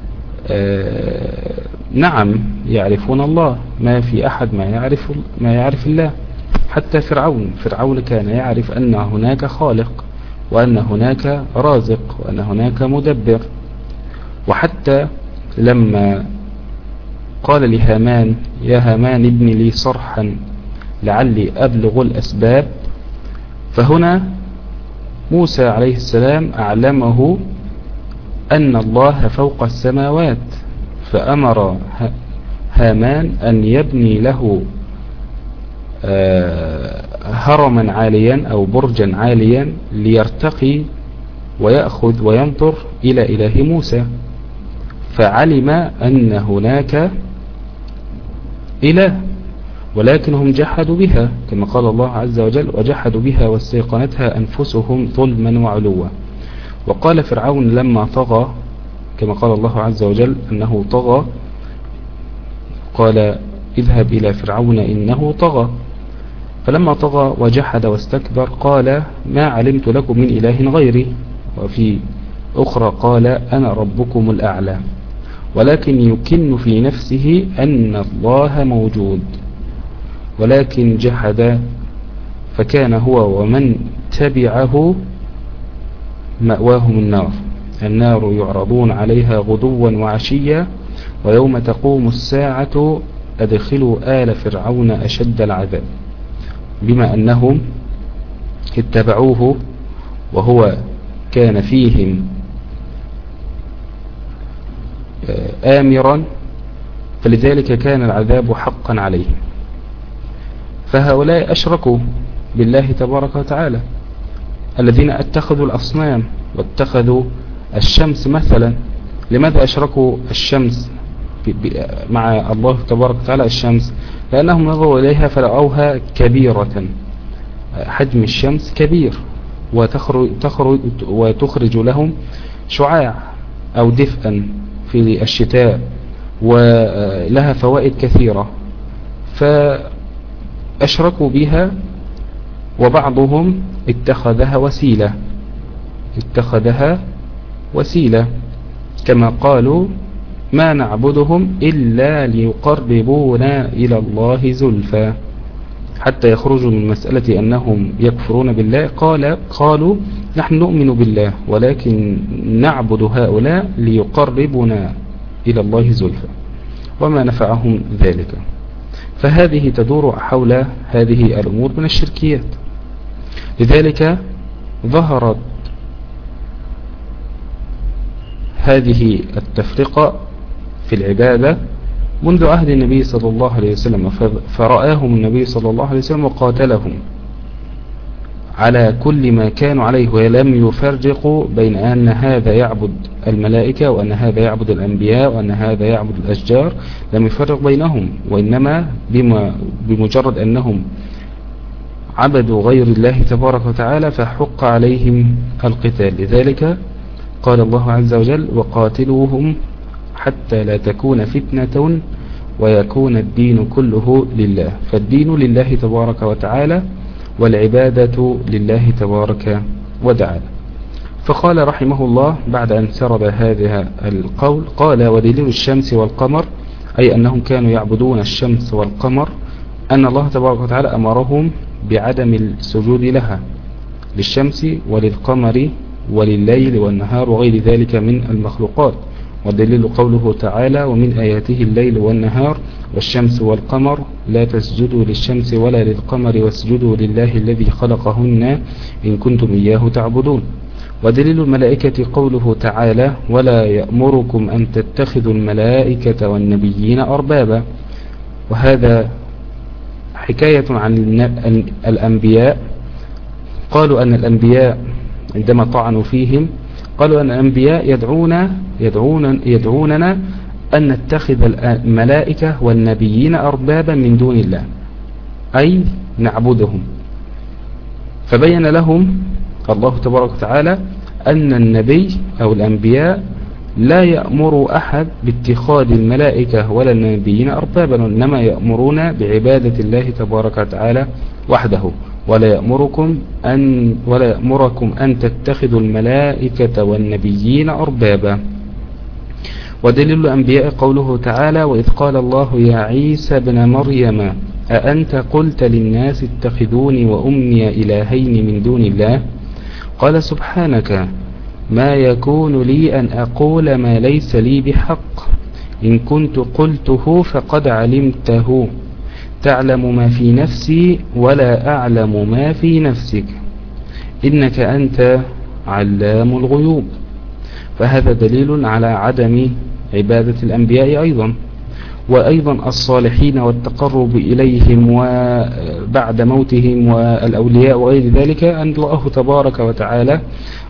آه نعم يعرفون الله، ما في أحد ما يعرف ما يعرف الله. حتى فرعون فرعون كان يعرف أن هناك خالق، وأن هناك رازق، وأن هناك مدبر. وحتى لما قال لهامان يا هامان ابن لي صرحا لعلي أبلغ الأسباب، فهنا موسى عليه السلام أعلمه أن الله فوق السماوات، فأمر هامان أن يبني له هرما عاليا أو برجا عاليا ليرتقي ويأخذ وينظر إلى إله موسى. فعلم أن هناك إله، ولكنهم جحدوا بها كما قال الله عز وجل وجحدوا بها واستيقنتها أنفسهم ظلما وعلوا. وقال فرعون لما طغى كما قال الله عز وجل أنه طغى، قال اذهب إلى فرعون إنه طغى، فلما طغى وجحد واستكبر قال ما علمت لكم من إله غيري، وفي أخرى قال أنا ربكم الأعلى، ولكن يكن في نفسه أن الله موجود، ولكن جحد فكان هو ومن تبعه مأواهم النار. النار يعرضون عليها غدوا وعشيا ويوم تقوم الساعة أدخلوا آل فرعون أشد العذاب، بما أنهم اتبعوه وهو كان فيهم آمرا، فلذلك كان العذاب حقا عليهم. فهؤلاء أشركوا بالله تبارك وتعالى، الذين اتخذوا الأصنام واتخذوا الشمس مثلا. لماذا أشركوا الشمس مع الله تبارك وتعالى؟ الشمس لأنهم نظروا إليها فرأوها كبيرة، حجم الشمس كبير، وتخرج تخرج وتخرج لهم شعاع أو دفئا في الشتاء، ولها فوائد كثيرة، فأشركوا بها. وبعضهم اتخذها وسيلة اتخذها وسيلة كما قالوا ما نعبدهم إلا ليقربونا إلى الله زلفى، حتى يخرجوا من مسألة أنهم يكفرون بالله. قال قالوا نحن نؤمن بالله ولكن نعبد هؤلاء ليقربنا إلى الله زلفى، وما نفعهم ذلك. فهذه تدور حول هذه الأمور من الشركيات. لذلك ظهرت هذه التفرقة في العبادة منذ عهد النبي صلى الله عليه وسلم، فرآهم النبي صلى الله عليه وسلم وقاتلهم على كل ما كانوا عليه، ولم يفرقوا بين أن هذا يعبد الملائكة وأن هذا يعبد الأنبياء وأن هذا يعبد الأشجار، لم يفرق بينهم، وإنما بما بمجرد أنهم عبدوا غير الله تبارك وتعالى فحق عليهم القتال. لذلك قال الله عز وجل وقاتلوهم حتى لا تكون فتنة ويكون الدين كله لله. فالدين لله تبارك وتعالى والعبادة لله تبارك وتعالى. فقال رحمه الله بعد أن سرد هذا القول قال ودليل الشمس والقمر، أي أنهم كانوا يعبدون الشمس والقمر، أن الله تبارك وتعالى أمرهم بعدم السجود لها، للشمس وللقمر ولليل والنهار وغير ذلك من المخلوقات. والدليل قوله تعالى ومن آياته الليل والنهار والشمس والقمر لا تسجدوا للشمس ولا للقمر واسجدوا لله الذي خلقهن إن كنتم إياه تعبدون. ودليل الملائكة قوله تعالى ولا يأمركم أن تتخذوا الملائكة والنبيين أربابا. وهذا حكاية عن الأنبياء. قالوا أن الأنبياء عندما طعنوا فيهم قالوا أن الأنبياء يدعون يدعون يدعوننا أن نتخذ الملائكة والنبيين أربابا من دون الله، أي نعبدهم. فبين لهم الله تبارك وتعالى أن النبي أو الأنبياء لا يأمر أحد باتخاذ الملائكة ولا النبيين أربابا، إنما يأمرون بعبادة الله تبارك وتعالى وحده، ولا يأمركم أن ولا يأمركم أن تتخذوا الملائكة والنبيين أربابا. ودليل الأنبياء قوله تعالى: وإذ قال الله يا عيسى ابن مريم أأنت قلت للناس اتخذوني وأمي إلهين من دون الله؟ قال سبحانك ما يكون لي أن أقول ما ليس لي بحق، إن كنت قلته فقد علمته، تعلم ما في نفسي ولا أعلم ما في نفسك، إنك أنت علام الغيوب. فهذا دليل على عدم عبادة الأنبياء أيضا، وأيضا الصالحين والتقرب إليهم وبعد موتهم والأولياء وغير ذلك، أن الله تبارك وتعالى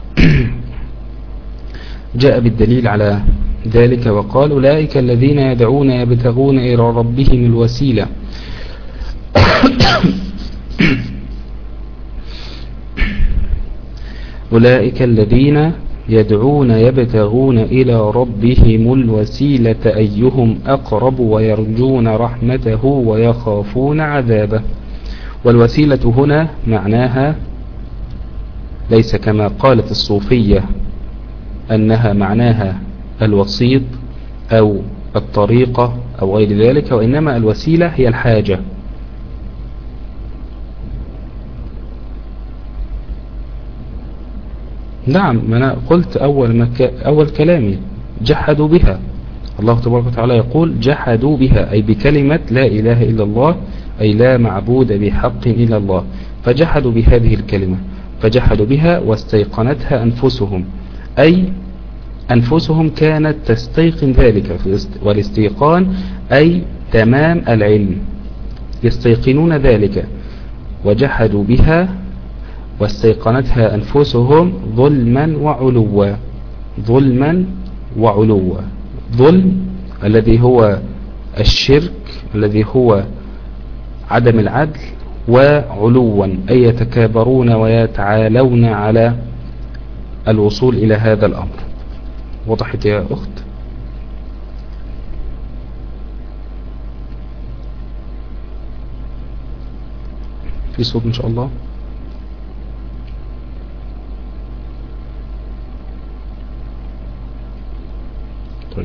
جاء بالدليل على ذلك وقال: أولئك الذين يدعون يبتغون إلى ربهم الوسيلة أولئك الذين يدعون يبتغون إلى ربهم الوسيلة أيهم أقرب ويرجون رحمته ويخافون عذابه. والوسيلة هنا معناها ليس كما قالت الصوفية أنها معناها الوسيط أو الطريقة أو غير ذلك، وإنما الوسيلة هي الحاجة. نعم، ما أنا قلت أول, مك... أول كلامي جحدوا بها. الله تبارك وتعالى يقول جحدوا بها، أي بكلمة لا إله إلا الله، أي لا معبود بحق إلا الله، فجحدوا بهذه الكلمة، فجحدوا بها واستيقنتها أنفسهم، أي أنفسهم كانت تستيقن ذلك، والاستيقان أي تمام العلم، يستيقنون ذلك. وجحدوا بها واستيقنتها أنفسهم ظلما وعلوا، ظلما وعلوا. ظلم الذي هو الشرك، الذي هو عدم العدل، وعلوا أي يتكابرون ويتعالون على الوصول إلى هذا الأمر. وضحت يا أخت؟ في صوت إن شاء الله؟ طيب.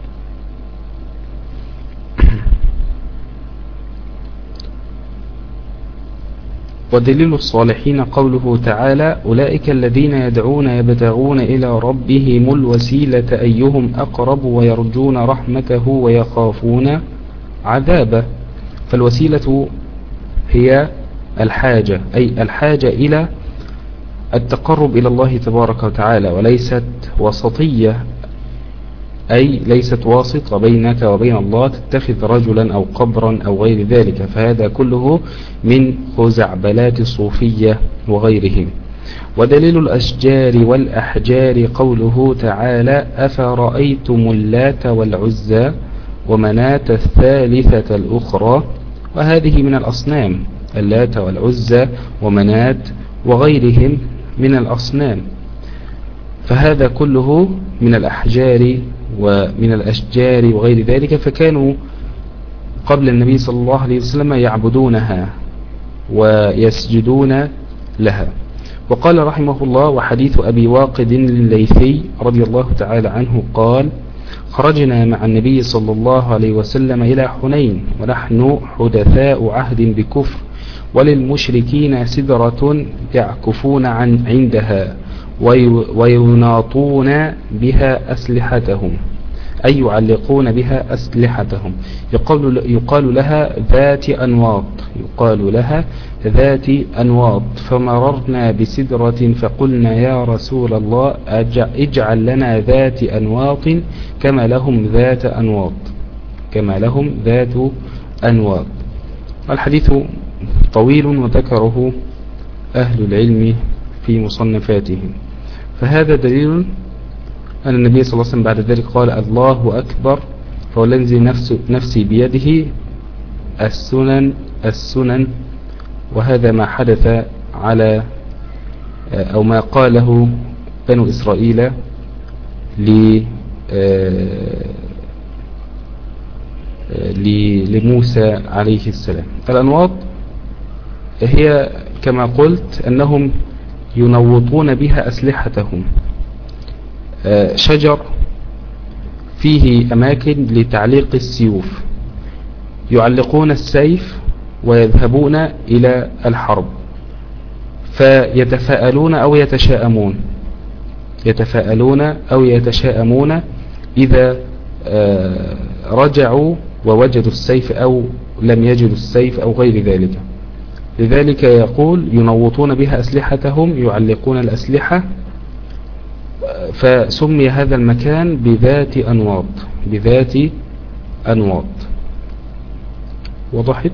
ودليل الصالحين قوله تعالى: أولئك الذين يدعون يبتغون إلى ربهم الوسيلة أيهم أقرب ويرجون رحمته ويخافون عذابه. فالوسيلة هي الحاجة، أي الحاجة إلى التقرب إلى الله تبارك وتعالى، وليست وسطية، أي ليست واسطة بينك وبين الله تتخذ رجلا أو قبرا أو غير ذلك. فهذا كله من خزعبلات الصوفية وغيرهم. ودليل الأشجار والأحجار قوله تعالى: أفرأيتم اللات والعزى ومناة الثالثة الأخرى. وهذه من الأصنام، اللات والعزى ومناة وغيرهم من الأصنام. فهذا كله من الأحجار ومن الأشجار وغير ذلك، فكانوا قبل النبي صلى الله عليه وسلم يعبدونها ويسجدون لها. وقال رحمه الله: وحديث أبي واقد الليثي رضي الله تعالى عنه قال: خرجنا مع النبي صلى الله عليه وسلم إلى حنين ونحن حدثاء عهد بكفر، وللمشركين سدرة يعكفون عن عندها ويناطون بها أسلحتهم، أي يعلقون بها أسلحتهم. يقال, يقال لها ذات أنواط، يقال لها ذات أنواط. فمررنا بسدرة فقلنا: يا رسول الله اجعل لنا ذات أنواط كما لهم ذات أنواط، كما لهم ذات أنواط. الحديث طويل وذكره أهل العلم في مصنفاتهم. فهذا دليل أن النبي صلى الله عليه وسلم بعد ذلك قال: الله أكبر فوالذي نفس نفسي بيده السنن السنن وهذا ما حدث على أو ما قاله بنو إسرائيل لموسى عليه السلام. الأنواط هي كما قلت أنهم ينوطون بها أسلحتهم، شجر فيه أماكن لتعليق السيوف، يعلقون السيف ويذهبون إلى الحرب، فيتفاءلون أو يتشاءمون يتفاءلون أو يتشاءمون إذا رجعوا ووجدوا السيف أو لم يجدوا السيف أو غير ذلك. لذلك يقول ينوطون بها أسلحتهم، يعلقون الأسلحة، فسمي هذا المكان بذات أنواط بذات أنواط. وضحت؟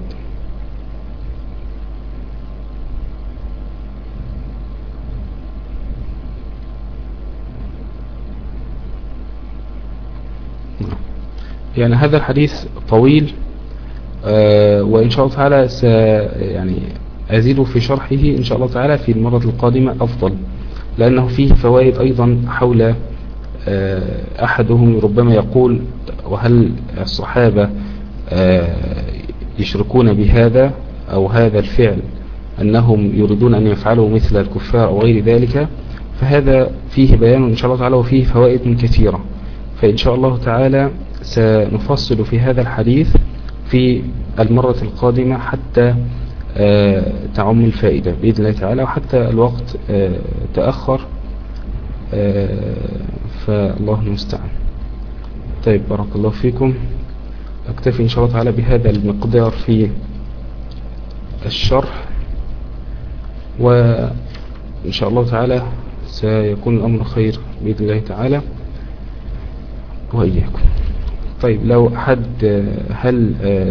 يعني هذا الحديث طويل، آه وإن شاء الله تعالى س يعني أزيد في شرحه إن شاء الله تعالى في المرة القادمة أفضل، لأنه فيه فوائد أيضا حول آه أحدهم ربما يقول وهل الصحابة آه يشركون بهذا أو هذا الفعل أنهم يريدون أن يفعلوا مثل الكفار أو غير ذلك، فهذا فيه بيان إن شاء الله تعالى وفيه فوائد كثيرة. فإن شاء الله تعالى سنفصل في هذا الحديث في المرة القادمة حتى آه تعم الفائدة بإذن الله تعالى، وحتى الوقت آه تأخر، آه فالله المستعان. طيب بارك الله فيكم. أكتفي إن شاء الله تعالى بهذا المقدار في الشرح، وإن شاء الله تعالى سيكون الأمر خير بإذن الله تعالى وإياكم. طيب لو أحد، هل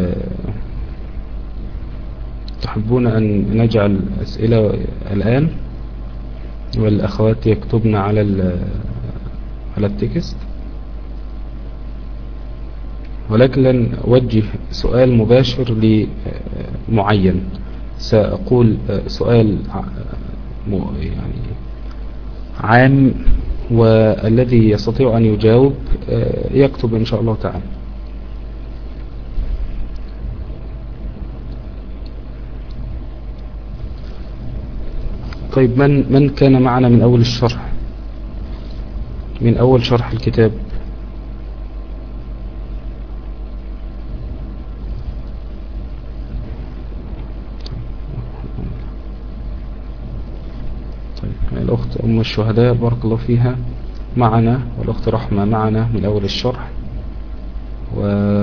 تحبون أن نجعل أسئلة الآن والأخوات يكتبن على على التكست، ولكن لن أوجه سؤال مباشر لمعين، سأقول سؤال يعني عام، والذي يستطيع أن يجاوب يكتب إن شاء الله تعالى. طيب من من كان معنا من أول الشرح، من أول شرح الكتاب؟ الأخت أم الشهداء بارك الله فيها معنا، والأخت رحمة معنا من أول الشرح، و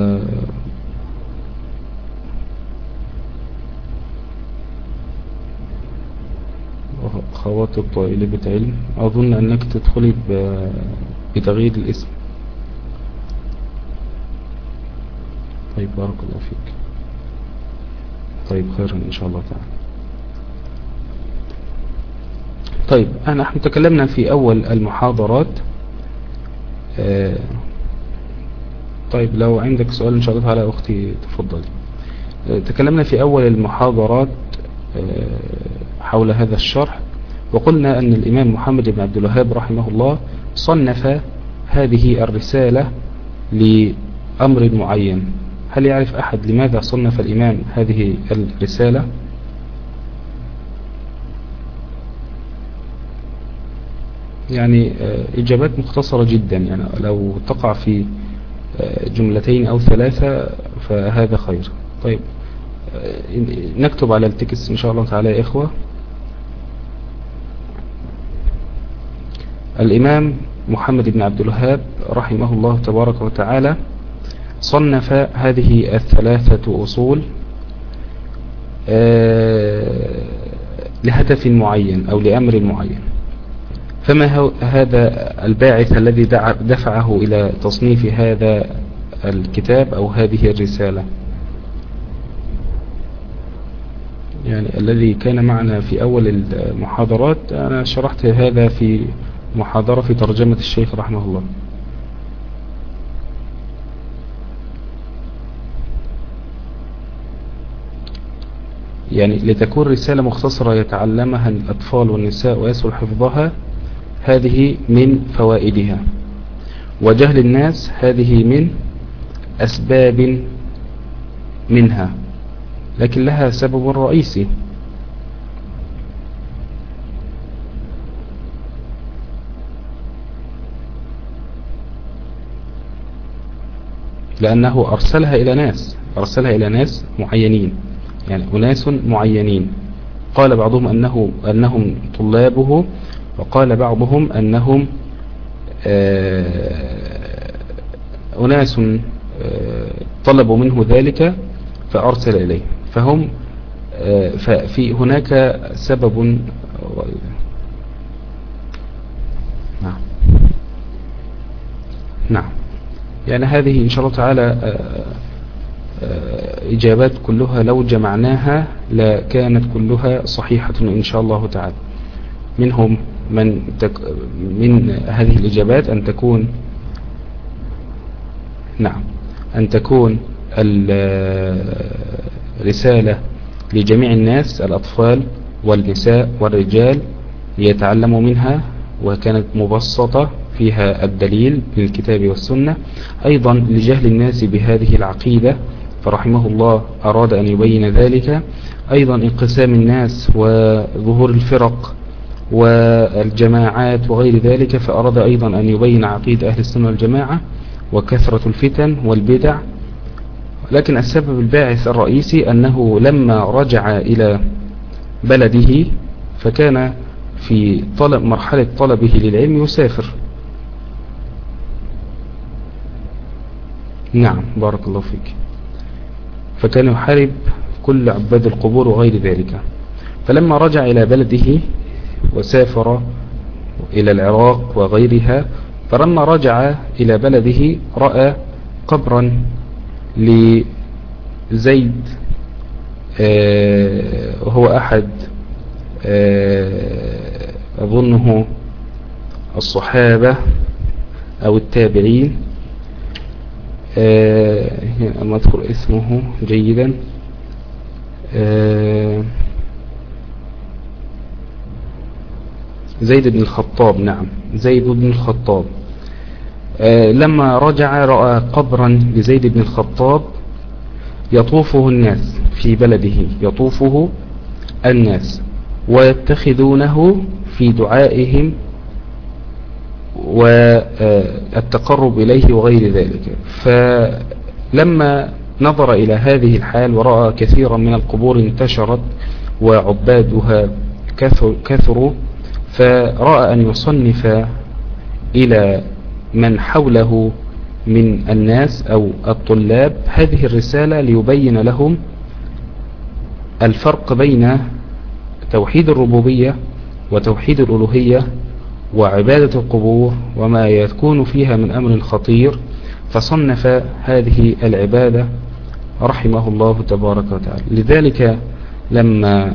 خواتب طالبة علم. أظن أنك تدخلي بتغيير الاسم. طيب بارك الله فيك. طيب خيرا إن شاء الله تعالى. طيب نحن تكلمنا في أول المحاضرات. آه طيب لو عندك سؤال إن شاء الله تعالى أختي تفضلي. آه تكلمنا في أول المحاضرات آه حول هذا الشرح، وقلنا أن الإمام محمد بن عبد الوهاب رحمه الله صنف هذه الرسالة لأمر معين. هل يعرف أحد لماذا صنف الإمام هذه الرسالة؟ يعني إجابات مختصرة جدا، يعني لو تقع في جملتين أو ثلاثة فهذا خير. طيب نكتب على التكست إن شاء الله تعالى يا إخوة. الإمام محمد بن عبد الوهاب رحمه الله تبارك وتعالى صنف هذه الثلاثة أصول لهدف معين أو لأمر معين. فما هو هذا الباعث الذي دفعه إلى تصنيف هذا الكتاب أو هذه الرسالة؟ يعني الذي كان معنا في أول المحاضرات، أنا شرحت هذا في محاضرة في ترجمة الشيخ رحمه الله. يعني لتكون رسالة مختصرة يتعلمها الأطفال والنساء ويسهل حفظها، هذه من فوائدها. وجهل الناس هذه من أسباب منها، لكن لها سبب رئيسي، لأنه أرسلها إلى ناس أرسلها إلى ناس معينين، يعني أناس معينين. قال بعضهم أنه أنهم طلابه، وقال بعضهم أنهم أناس طلبوا منه ذلك فأرسل إليه، فهم ففي هناك سبب. نعم نعم يعني هذه إن شاء الله تعالى إجابات كلها لو جمعناها لكانت كلها صحيحة إن شاء الله تعالى. منهم من تك من هذه الإجابات أن تكون نعم أن تكون الرسالة لجميع الناس، الأطفال والنساء والرجال، ليتعلموا منها، وكانت مبسطة فيها الدليل بالكتاب والسنة. أيضا لجهل الناس بهذه العقيدة فرحمه الله أراد أن يبين ذلك. أيضا انقسام الناس وظهور الفرق والجماعات وغير ذلك، فأراد أيضا أن يبين عقيدة أهل السنة والجماعة وكثرة الفتن والبدع. لكن السبب الباعث الرئيسي أنه لما رجع إلى بلده فكان في طلب مرحلة طلبه للعلم يسافر. نعم بارك الله فيك. فكان يحارب كل عباد القبور وغير ذلك. فلما رجع إلى بلده وسافر إلى العراق وغيرها، فلما رجع إلى بلده رأى قبرا لزيد وهو أحد أظنه الصحابة أو التابعين، أما أذكر اسمه جيدا، زيد بن الخطاب. نعم زيد بن الخطاب. لما رجع رأى قبرا لزيد بن الخطاب يطوفه الناس في بلده، يطوفه الناس ويتخذونه في دعائهم والتقرب إليه وغير ذلك. فلما نظر إلى هذه الحال ورأى كثيرا من القبور انتشرت وعبادها كثروا، فرأى أن يصنف إلى من حوله من الناس أو الطلاب هذه الرسالة ليبين لهم الفرق بين توحيد الربوبية وتوحيد الألوهية وعبادة القبور وما يكون فيها من أمر خطير. فصنف هذه العبادة رحمه الله تبارك وتعالى. لذلك لما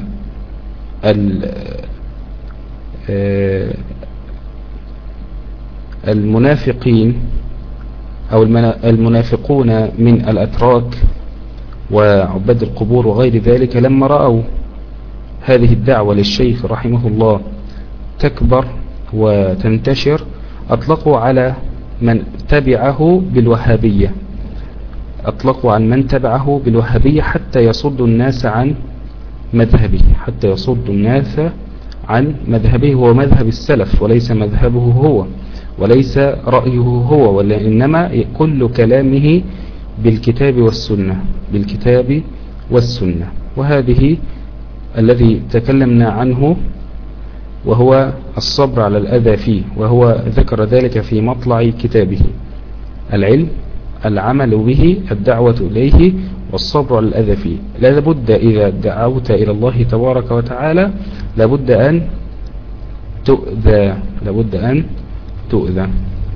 المنافقين أو المنافقون من الأتراك وعباد القبور وغير ذلك لما رأوا هذه الدعوة للشيخ رحمه الله تكبر وتنتشر، أطلقوا على من تبعه بالوهابية أطلقوا عن من تبعه بالوهابية حتى يصدوا الناس عن مذهبه حتى يصدوا الناس عن مذهبه. هو مذهب السلف وليس مذهبه هو وليس رأيه هو، وإنما كل كلامه بالكتاب والسنة بالكتاب والسنة. وهذه الذي تكلمنا عنه وهو الصبر على الأذى فيه، وهو ذكر ذلك في مطلع كتابه: العلم، العمل به، الدعوة إليه، والصبر على الأذى فيه. لا بد إذا دعوت إلى الله تبارك وتعالى لابد أن تؤذى لابد أن تؤذى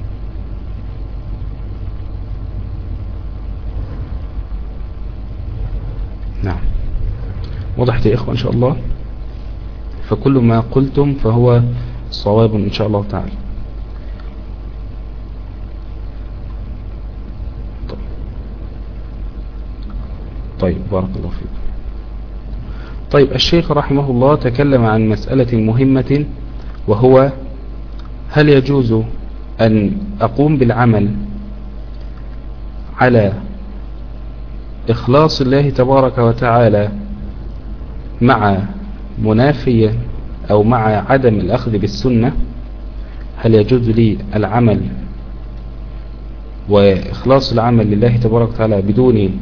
نعم. وضحت يا إخوة إن شاء الله؟ فكل ما قلتم فهو صواب إن شاء الله تعالى. طيب بارك الله فيكم. طيب الشيخ رحمه الله تكلم عن مسألة مهمة، وهو هل يجوز أن أقوم بالعمل على إخلاص الله تبارك وتعالى مع منافية أو مع عدم الأخذ بالسنة؟ هل يجوز لي العمل وإخلاص العمل لله تبارك وتعالى بدون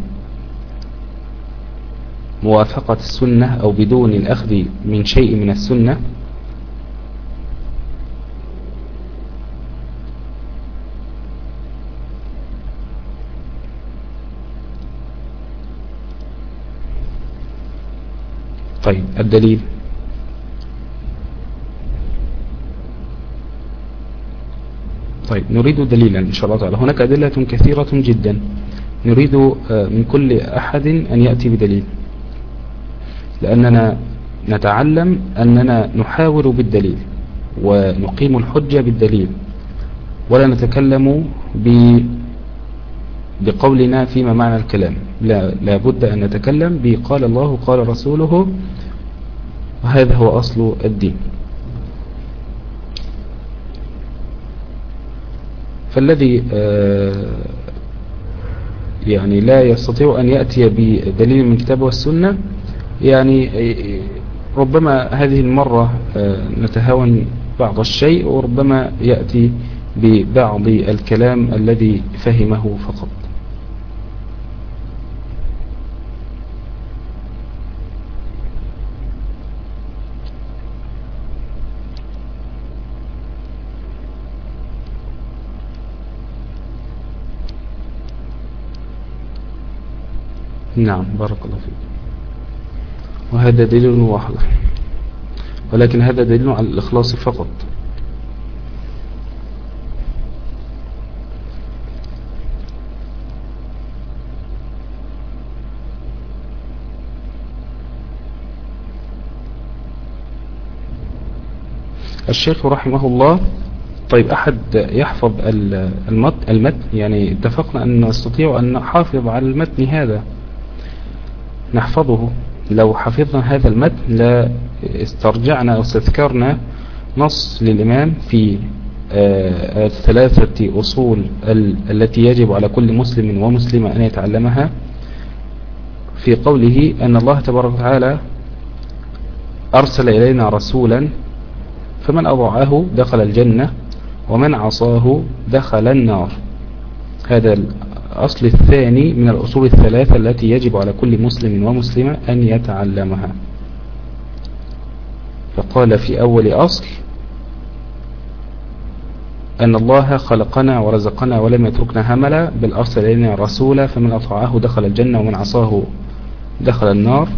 موافقة السنة أو بدون الأخذ من شيء من السنة؟ طيب الدليل. طيب نريد دليلا إن شاء الله تعالى. هناك أدلة كثيرة جدا، نريد من كل أحد أن يأتي بدليل، لأننا نتعلم أننا نحاور بالدليل ونقيم الحجة بالدليل، ولا نتكلم بقولنا فيما معنى الكلام. لا, لا بد أن نتكلم بقال الله قال رسوله، وهذا هو أصل الدين. فالذي يعني لا يستطيع أن يأتي بدليل من الكتاب والسنة، يعني ربما هذه المرة نتهاون بعض الشيء، وربما يأتي ببعض الكلام الذي فهمه فقط. نعم بارك الله فيك. وهذا دليل واضح، ولكن هذا دليل على الإخلاص فقط. الشيخ رحمه الله، طيب أحد يحفظ المتن؟ يعني اتفقنا أن نستطيع أن نحافظ على المتن هذا، نحفظه. لو حفظنا هذا المتن لا استرجعنا أو استذكرنا نص للإمام في الثلاثة أصول التي يجب على كل مسلم ومسلمة أن يتعلمها، في قوله أن الله تبارك وتعالى أرسل إلينا رسولا فمن أطاعه دخل الجنة ومن عصاه دخل النار. هذا الأصل الثاني من الأصول الثلاثة التي يجب على كل مسلم ومسلمة أن يتعلمها. فقال في أول أصل أن الله خلقنا ورزقنا ولم يتركنا هملا، بل أرسل إلينا رسولا فمن أطاعه دخل الجنة ومن عصاه دخل النار.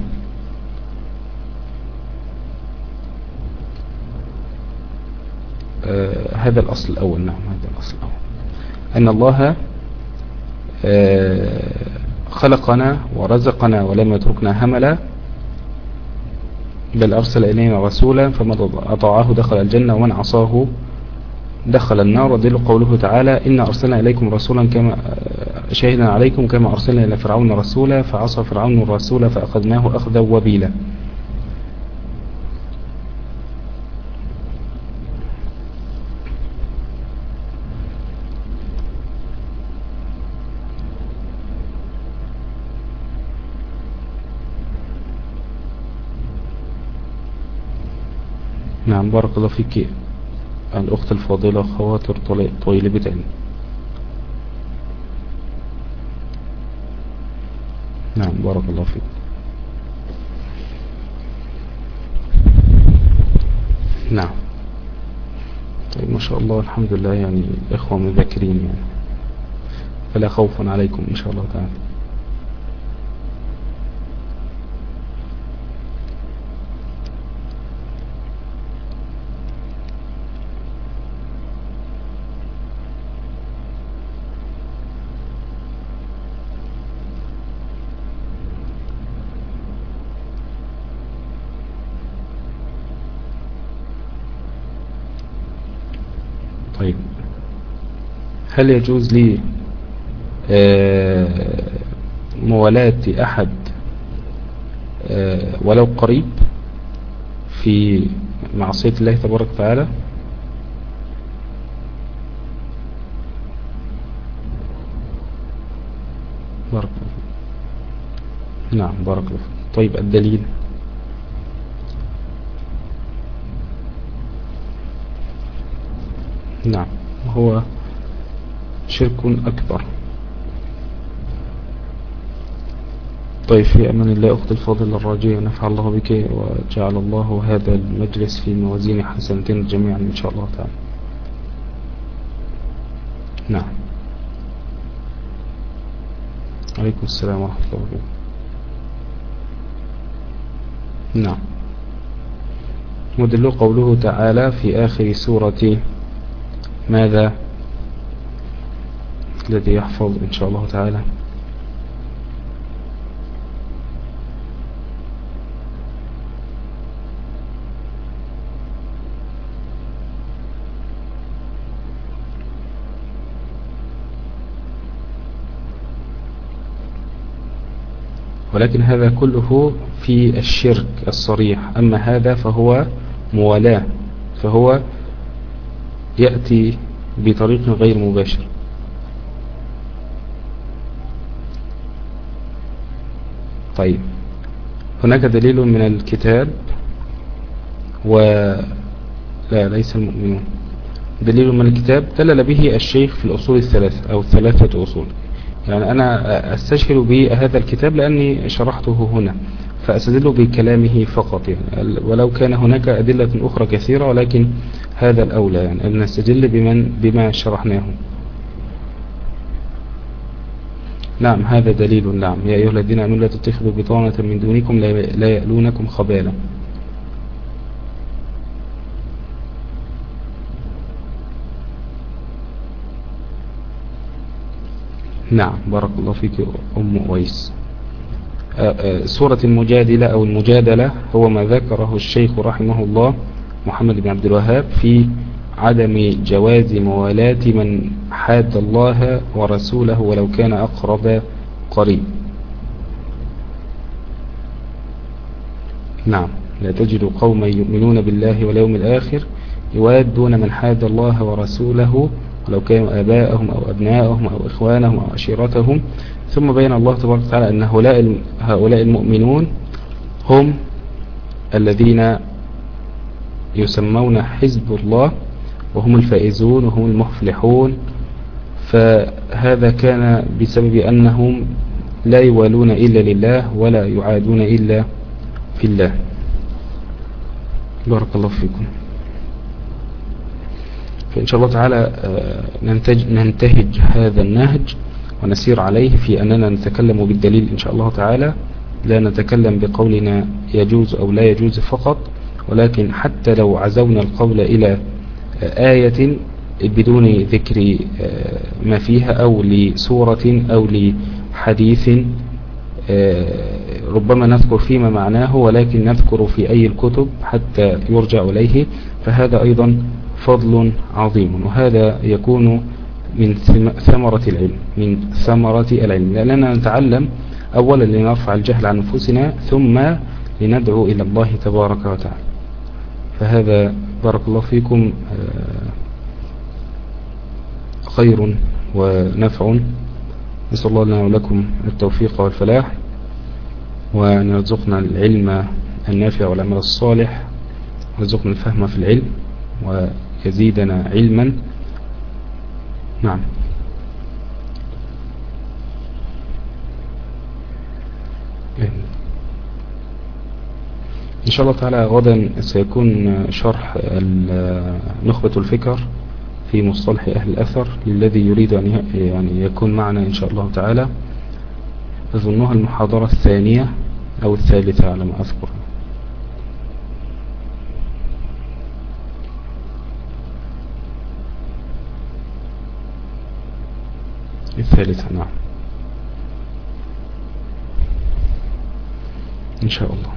آه هذا الأصل الأول. نعم هذا الأصل الأول، أن الله آه خلقنا ورزقنا ولم يتركنا هملا، بل أرسل إلينا رسولا فمن أطاعه دخل الجنة ومن عصاه دخل النار. ودل قوله تعالى إن أرسلنا إليكم رسولا كما شهدنا عليكم كما أرسلنا إلى فرعون رسولا فعصى فرعون الرسول فأخذناه أخذا وبيلا. نعم بارك الله فيك الأخت الفاضلة خواطر طيلبة علم. نعم بارك الله فيك. نعم طيب ما شاء الله الحمد لله، يعني إخوة مذاكرين يعني، فلا خوف عليكم إن شاء الله تعالى. طيب هل يجوز لي موالاة أحد ولو قريب في معصية الله تبارك وتعالى. بارك الله فيك. نعم بارك الله فيك. طيب الدليل؟ نعم هو شرك أكبر. طيب في أمان الله أخت الفاضل الراجية، نفع الله بك وجعل الله هذا المجلس في موازين حسنتين جميعا إن شاء الله تعالى. نعم عليكم السلام ورحمة الله وبركاته. نعم ودل قوله تعالى في آخر سورة ماذا الذي يحفظ إن شاء الله تعالى؟ ولكن هذا كله في الشرك الصريح، أما هذا فهو موالاة، فهو يأتي بطريق غير مباشر. طيب هناك دليل من الكتاب و لا ليس المؤمنون، دليل من الكتاب دلل به الشيخ في الأصول الثلاثة أو الثلاثة أصول. يعني أنا أستشهد بهذا الكتاب لأني شرحته هنا، فأستدل بكلامه فقط يعني، ولو كان هناك أدلة أخرى كثيرة ولكن هذا الأولى يعني أن نستدل بمن بما شرحناه. نعم هذا دليل. نعم يا أيها الذين آمنوا لا تتخذوا بطانة من دونكم لا يألونكم خبالا. نعم بارك الله فيك أم أويس. سورة المجادلة أو المجادلة هو ما ذكره الشيخ رحمه الله محمد بن عبد الوهاب في عدم جواز موالاة من حاد الله ورسوله ولو كان أقرب قريب. نعم لا تجد قوما يؤمنون بالله واليوم الآخر يوادون من حاد الله ورسوله ولو كانوا آباءهم أو أبناءهم أو إخوانهم أو عشيرتهم. ثم بين الله تبارك وتعالى أن هؤلاء المؤمنون هم الذين يسمون حزب الله وهم الفائزون وهم المفلحون. فهذا كان بسبب أنهم لا يوالون إلا لله ولا يعادون إلا في الله. بارك الله فيكم. فإن شاء الله تعالى ننتهج هذا النهج ونسير عليه في أننا نتكلم بالدليل إن شاء الله تعالى، لا نتكلم بقولنا يجوز أو لا يجوز فقط، ولكن حتى لو عزونا القول إلى آية بدون ذكر ما فيها أو لسورة أو لحديث ربما نذكر فيما معناه ولكن نذكر في أي الكتب حتى يرجع إليه، فهذا أيضا فضل عظيم، وهذا يكون من ثمرة العلم من ثمرة العلم لأننا نتعلم أولا لنرفع الجهل عن نفوسنا ثم لندعو إلى الله تبارك وتعالى. فهذا بارك الله فيكم خير ونفع. نسأل الله لنا ولكم التوفيق والفلاح، وأن يرزقنا العلم النافع والعمل الصالح، ويرزقنا الفهم في العلم ويزيدنا علما. نعم إن شاء الله تعالى غدا سيكون شرح نخبة الفكر في مصطلح أهل الأثر للذي يريد أن يعني يكون معنا إن شاء الله تعالى. أظنها المحاضرة الثانية أو الثالثة على ما أذكر. الثالثة نعم إن شاء الله.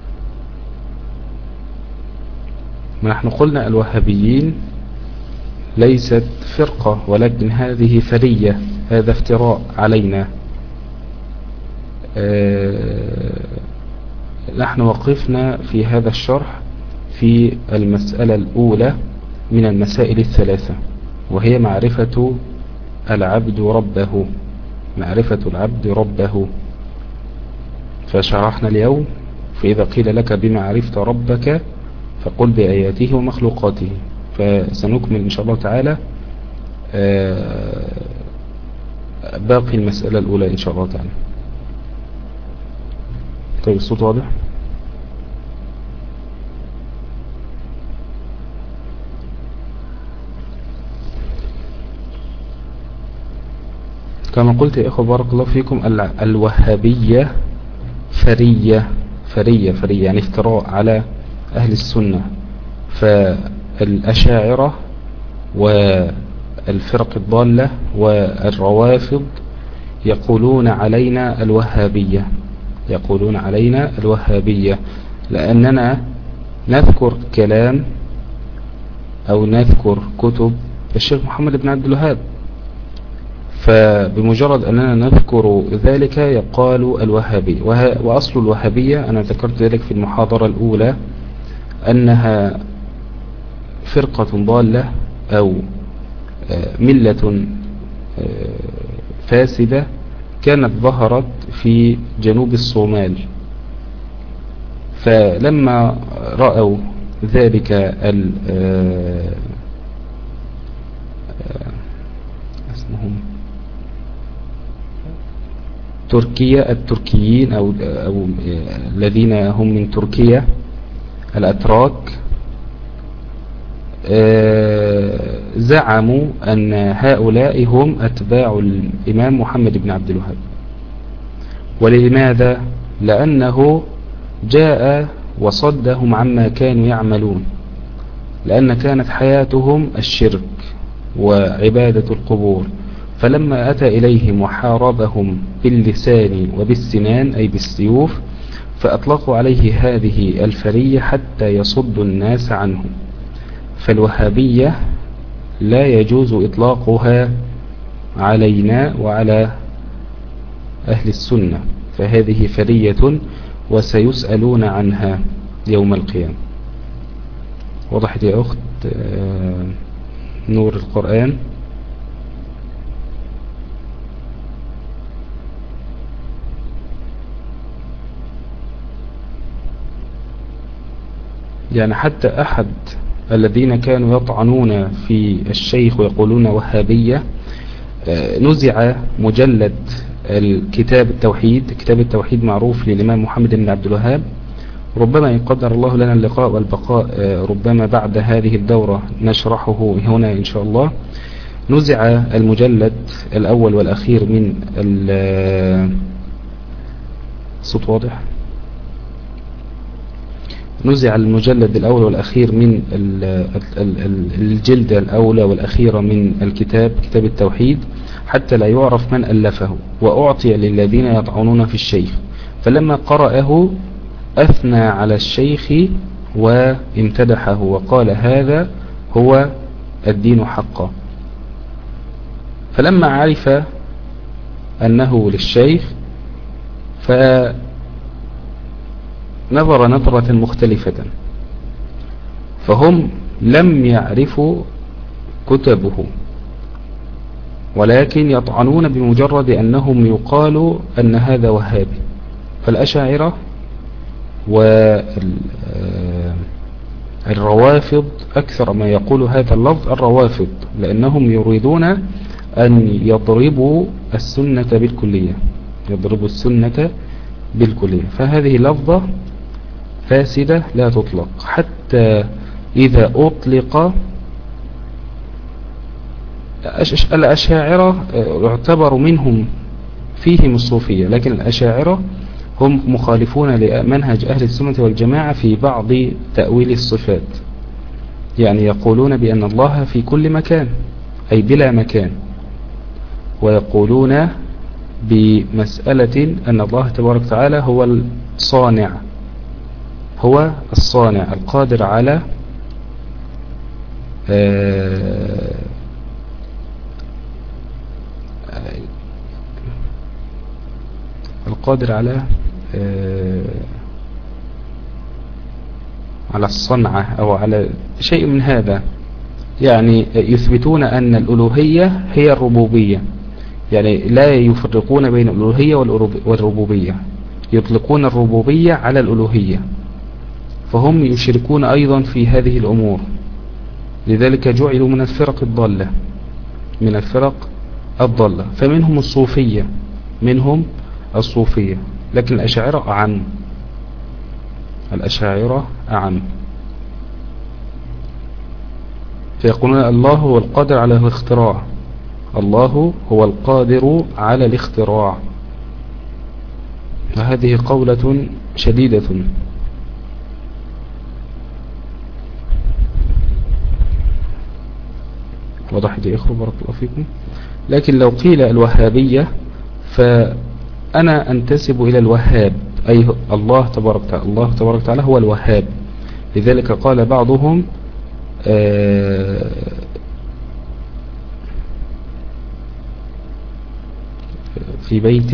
ما نحن قلنا الوهابيين ليست فرقة، ولكن هذه فرية، هذا افتراء علينا. آه نحن وقفنا في هذا الشرح في المسألة الأولى من المسائل الثلاثة، وهي معرفة العبد ربه، معرفة العبد ربه. فشرحنا اليوم: فإذا قيل لك بما عرفت ربك فقل بآياته ومخلوقاته. فسنكمل إن شاء الله تعالى باقي المسألة الأولى إن شاء الله تعالى. طيب الصوت واضح؟ كما قلت يا إخوة بارك الله فيكم، الوهابية فرية فرية فرية يعني افتراء على أهل السنة. فالأشاعرة والفرق الضالة والروافض يقولون علينا الوهابية، يقولون علينا الوهابية لأننا نذكر كلام أو نذكر كتب الشيخ محمد بن عبد الوهاب، فبمجرد أننا نذكر ذلك يقال الوهابي. وأصل الوهابية أنا ذكرت ذلك في المحاضرة الأولى أنها فرقة ضالة أو ملة فاسدة كانت ظهرت في جنوب الصومال، فلما رأوا ذلك ال اسمهم تركيا التركيين أو, أو الذين هم من تركيا الأتراك، زعموا أن هؤلاء هم أتباع الإمام محمد بن عبد الوهاب. ولماذا؟ لأنه جاء وصدهم عما كانوا يعملون، لأن كانت حياتهم الشرك وعبادة القبور. فلما أتى إليهم وحاربهم باللسان وبالسنان أي بالسيوف، فأطلقوا عليه هذه الفرية حتى يصدوا الناس عنه. فالوهابية لا يجوز إطلاقها علينا وعلى أهل السنة، فهذه فرية وسيسألون عنها يوم القيامة. وضحت يا أخت نور القرآن؟ يعني حتى أحد الذين كانوا يطعنون في الشيخ ويقولون وهابية نزع مجلد الكتاب التوحيد. كتاب التوحيد معروف للإمام محمد بن عبد الوهاب، ربما إن قدر الله لنا اللقاء والبقاء ربما بعد هذه الدورة نشرحه هنا إن شاء الله. نزع المجلد الأول والأخير من الصوت واضح؟ نزع المجلد الأول والأخير من الجلدة الأولى والأخيرة من الكتاب كتاب التوحيد حتى لا يعرف من ألفه، وأعطي للذين يطعنون في الشيخ. فلما قرأه أثنى على الشيخ وامتدحه وقال هذا هو الدين حقا. فلما عرف أنه للشيخ فنظر نظرة مختلفة، فهم لم يعرفوا كتبه ولكن يطعنون بمجرد أنهم يقالوا أن هذا وهابي. فالأشاعرة والروافض أكثر ما يقول هذا اللفظ الروافض، لأنهم يريدون أن يضربوا السنة بالكلية، يضربوا السنة بالكلية. فهذه لفظة فاسدة لا تطلق، حتى إذا أطلق الأشاعرة يعتبر منهم فيهم الصوفية، لكن الأشاعرة هم مخالفون لمنهج أهل السنة والجماعة في بعض تأويل الصفات، يعني يقولون بأن الله في كل مكان أي بلا مكان، ويقولون بمسألة أن الله تبارك وتعالى هو الصانع، هو الصانع القادر على آه القادر على آه على الصنعة أو على شيء من هذا، يعني يثبتون أن الألوهية هي الربوبية، يعني لا يفرقون بين الألوهية والربوبية، يطلقون الربوبية على الألوهية، فهم يشركون أيضا في هذه الأمور، لذلك جعلوا من الفرق الضالة من الفرق الضالة فمنهم الصوفية منهم الصوفية لكن الأشاعرة أعم الأشاعرة أعم فيقولون الله هو القادر على الاختراع، الله هو القادر على الاختراع، فهذه قولة شديدة. وضحت يا إخوة بارك الله فيكم. لكن لو قيل الوهابية فأنا أنتسب إلى الوهاب، أي الله تبارك وتعالى، الله تبارك وتعالى هو الوهاب، لذلك قال بعضهم في بيت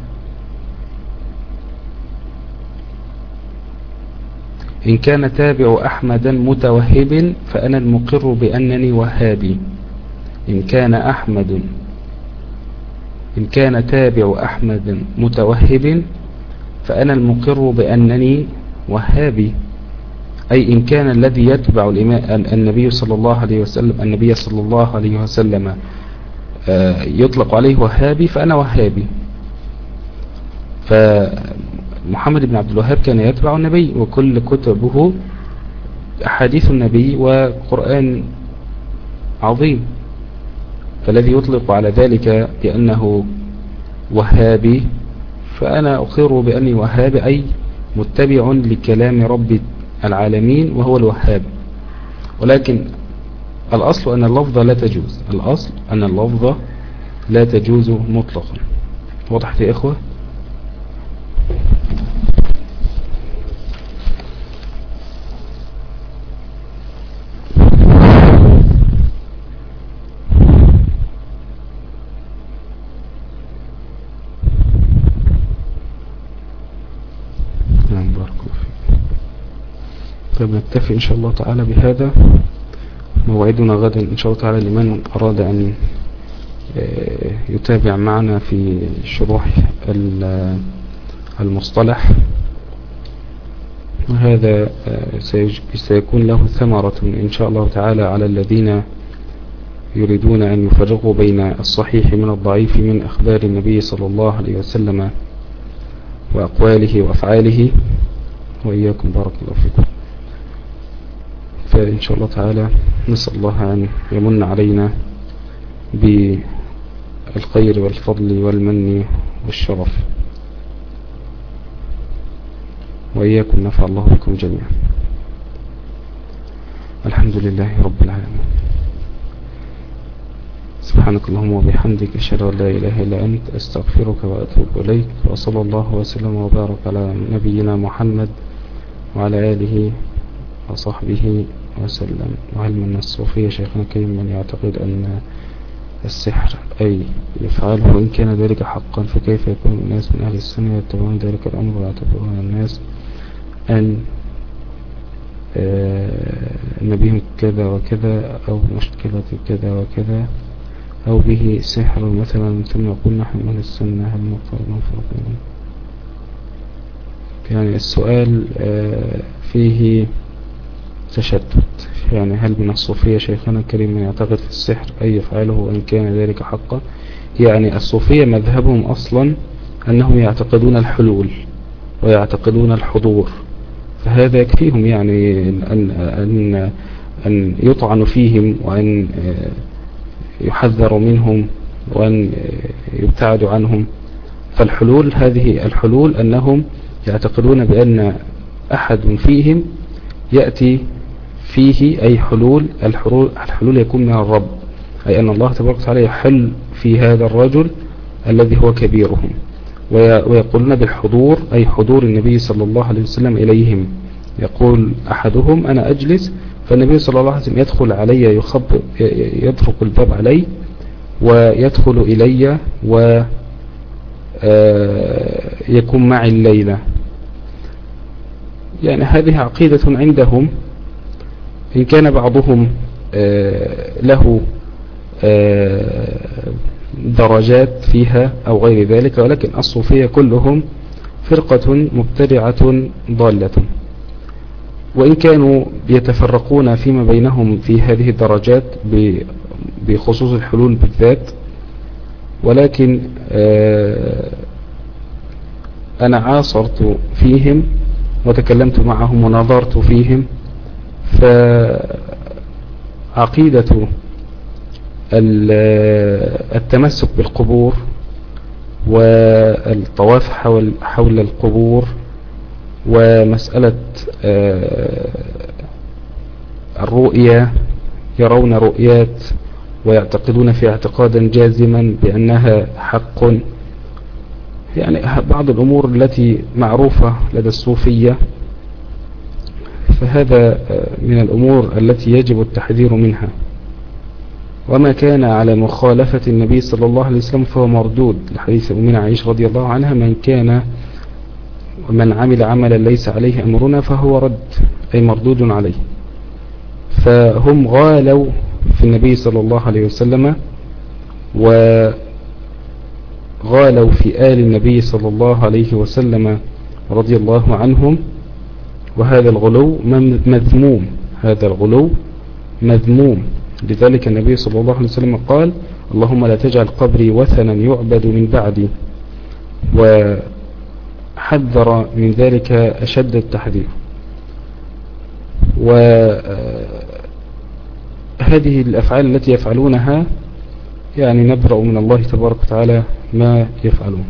إن كان تابع أحمدا متوهب فأنا المقر بأنني وهابي. إن كان أحمد إن كان تابع أحمد متوهب فأنا المقر بأنني وهابي، أي إن كان الذي يتبع النبي صلى الله عليه وسلم النبي صلى الله عليه وسلم يطلق عليه وهابي فأنا وهابي. فمحمد بن عبد الوهاب كان يتبع النبي وكل كتبه أحاديث النبي وقرآن عظيم، فالذي يطلق على ذلك بأنه وهابي فأنا أقر بأني وهابي، أي متبع لكلام رب العالمين وهو الوهاب. ولكن الأصل أن اللفظة لا تجوز، الأصل أن اللفظة لا تجوز مطلقا. وضحت يا إخوة؟ طيب نكتفي إن شاء الله تعالى بهذا. موعدنا غدا إن شاء الله تعالى لمن أراد أن يتابع معنا في شروح المصطلح، وهذا سيكون له ثمرة إن شاء الله تعالى على الذين يريدون أن يفرقوا بين الصحيح من الضعيف من أخبار النبي صلى الله عليه وسلم وأقواله وأفعاله. وإياكم بارك الله فيكم. فإن شاء الله تعالى نسأل الله أن يمن علينا بالخير والفضل والمن والشرف، وإياكم نفع الله بكم جميعا. الحمد لله رب العالمين. سبحانك اللهم وبحمدك أشهد أن لا إله إلا أنت أستغفرك وأتوب إليك، وصلى الله وسلم وبارك على نبينا محمد وعلى آله وصحبه وسلم. وهل من الصوفية شيخنا كريم من يعتقد أن السحر أي يفعله وإن كان ذلك حقا، فكيف يكون الناس من أهل السنة يتبعون ذلك الأمر ويعتبرون الناس أن أن بهم كذا وكذا أو مشكلة كذا وكذا أو به سحر مثلا، ثم يقول نحن من أهل السنة هل نقدر نفرق؟ يعني السؤال فيه تشتت، يعني هل من الصوفية شيخنا الكريم من يعتقد في السحر أي يفعله وإن كان ذلك حقا؟ يعني الصوفية مذهبهم أصلا أنهم يعتقدون الحلول ويعتقدون الحضور، فهذا يكفيهم يعني أن, أن, أن يطعن فيهم وأن يحذر منهم وأن يبتعد عنهم. فالحلول هذه الحلول أنهم يعتقدون بأن أحد فيهم يأتي فيه أي حلول الحلول, الحلول يكون من الرب، أي أن الله تبارك وتعالى يحل في هذا الرجل الذي هو كبيرهم، ويقولون بالحضور أي حضور النبي صلى الله عليه وسلم إليهم. يقول أحدهم أنا أجلس فالنبي صلى الله عليه وسلم يدخل علي يخب يطرق الباب علي ويدخل إلي ويكون معي الليلة. يعني هذه عقيدة عندهم، إن كان بعضهم له درجات فيها أو غير ذلك، ولكن الصوفية كلهم فرقة مبتدعة ضالة، وإن كانوا يتفرقون فيما بينهم في هذه الدرجات بخصوص الحلول بالذات، ولكن أنا عاصرت فيهم وتكلمت معهم ونظرت فيهم، فعقيدة التمسك بالقبور والطواف حول حول القبور ومسألة الرؤية، يرون رؤيات ويعتقدون في اعتقادا جازما بأنها حق، يعني بعض الأمور التي معروفة لدى الصوفية، فهذا من الأمور التي يجب التحذير منها. وما كان على مخالفة النبي صلى الله عليه وسلم فهو مردود، لحديث أمنا عائشة رضي الله عنها: من كان من عمل عملا ليس عليه أمرنا فهو رد، أي مردود عليه. فهم غالوا في النبي صلى الله عليه وسلم وغالوا في آل النبي صلى الله عليه وسلم رضي الله عنهم، وهذا الغلو مذموم، هذا الغلو مذموم. لذلك النبي صلى الله عليه وسلم قال: اللهم لا تجعل قبري وثنا يعبد من بعدي، وحذر من ذلك أشد التحذير. وهذه الأفعال التي يفعلونها يعني نبرأ من الله تبارك وتعالى ما يفعلون.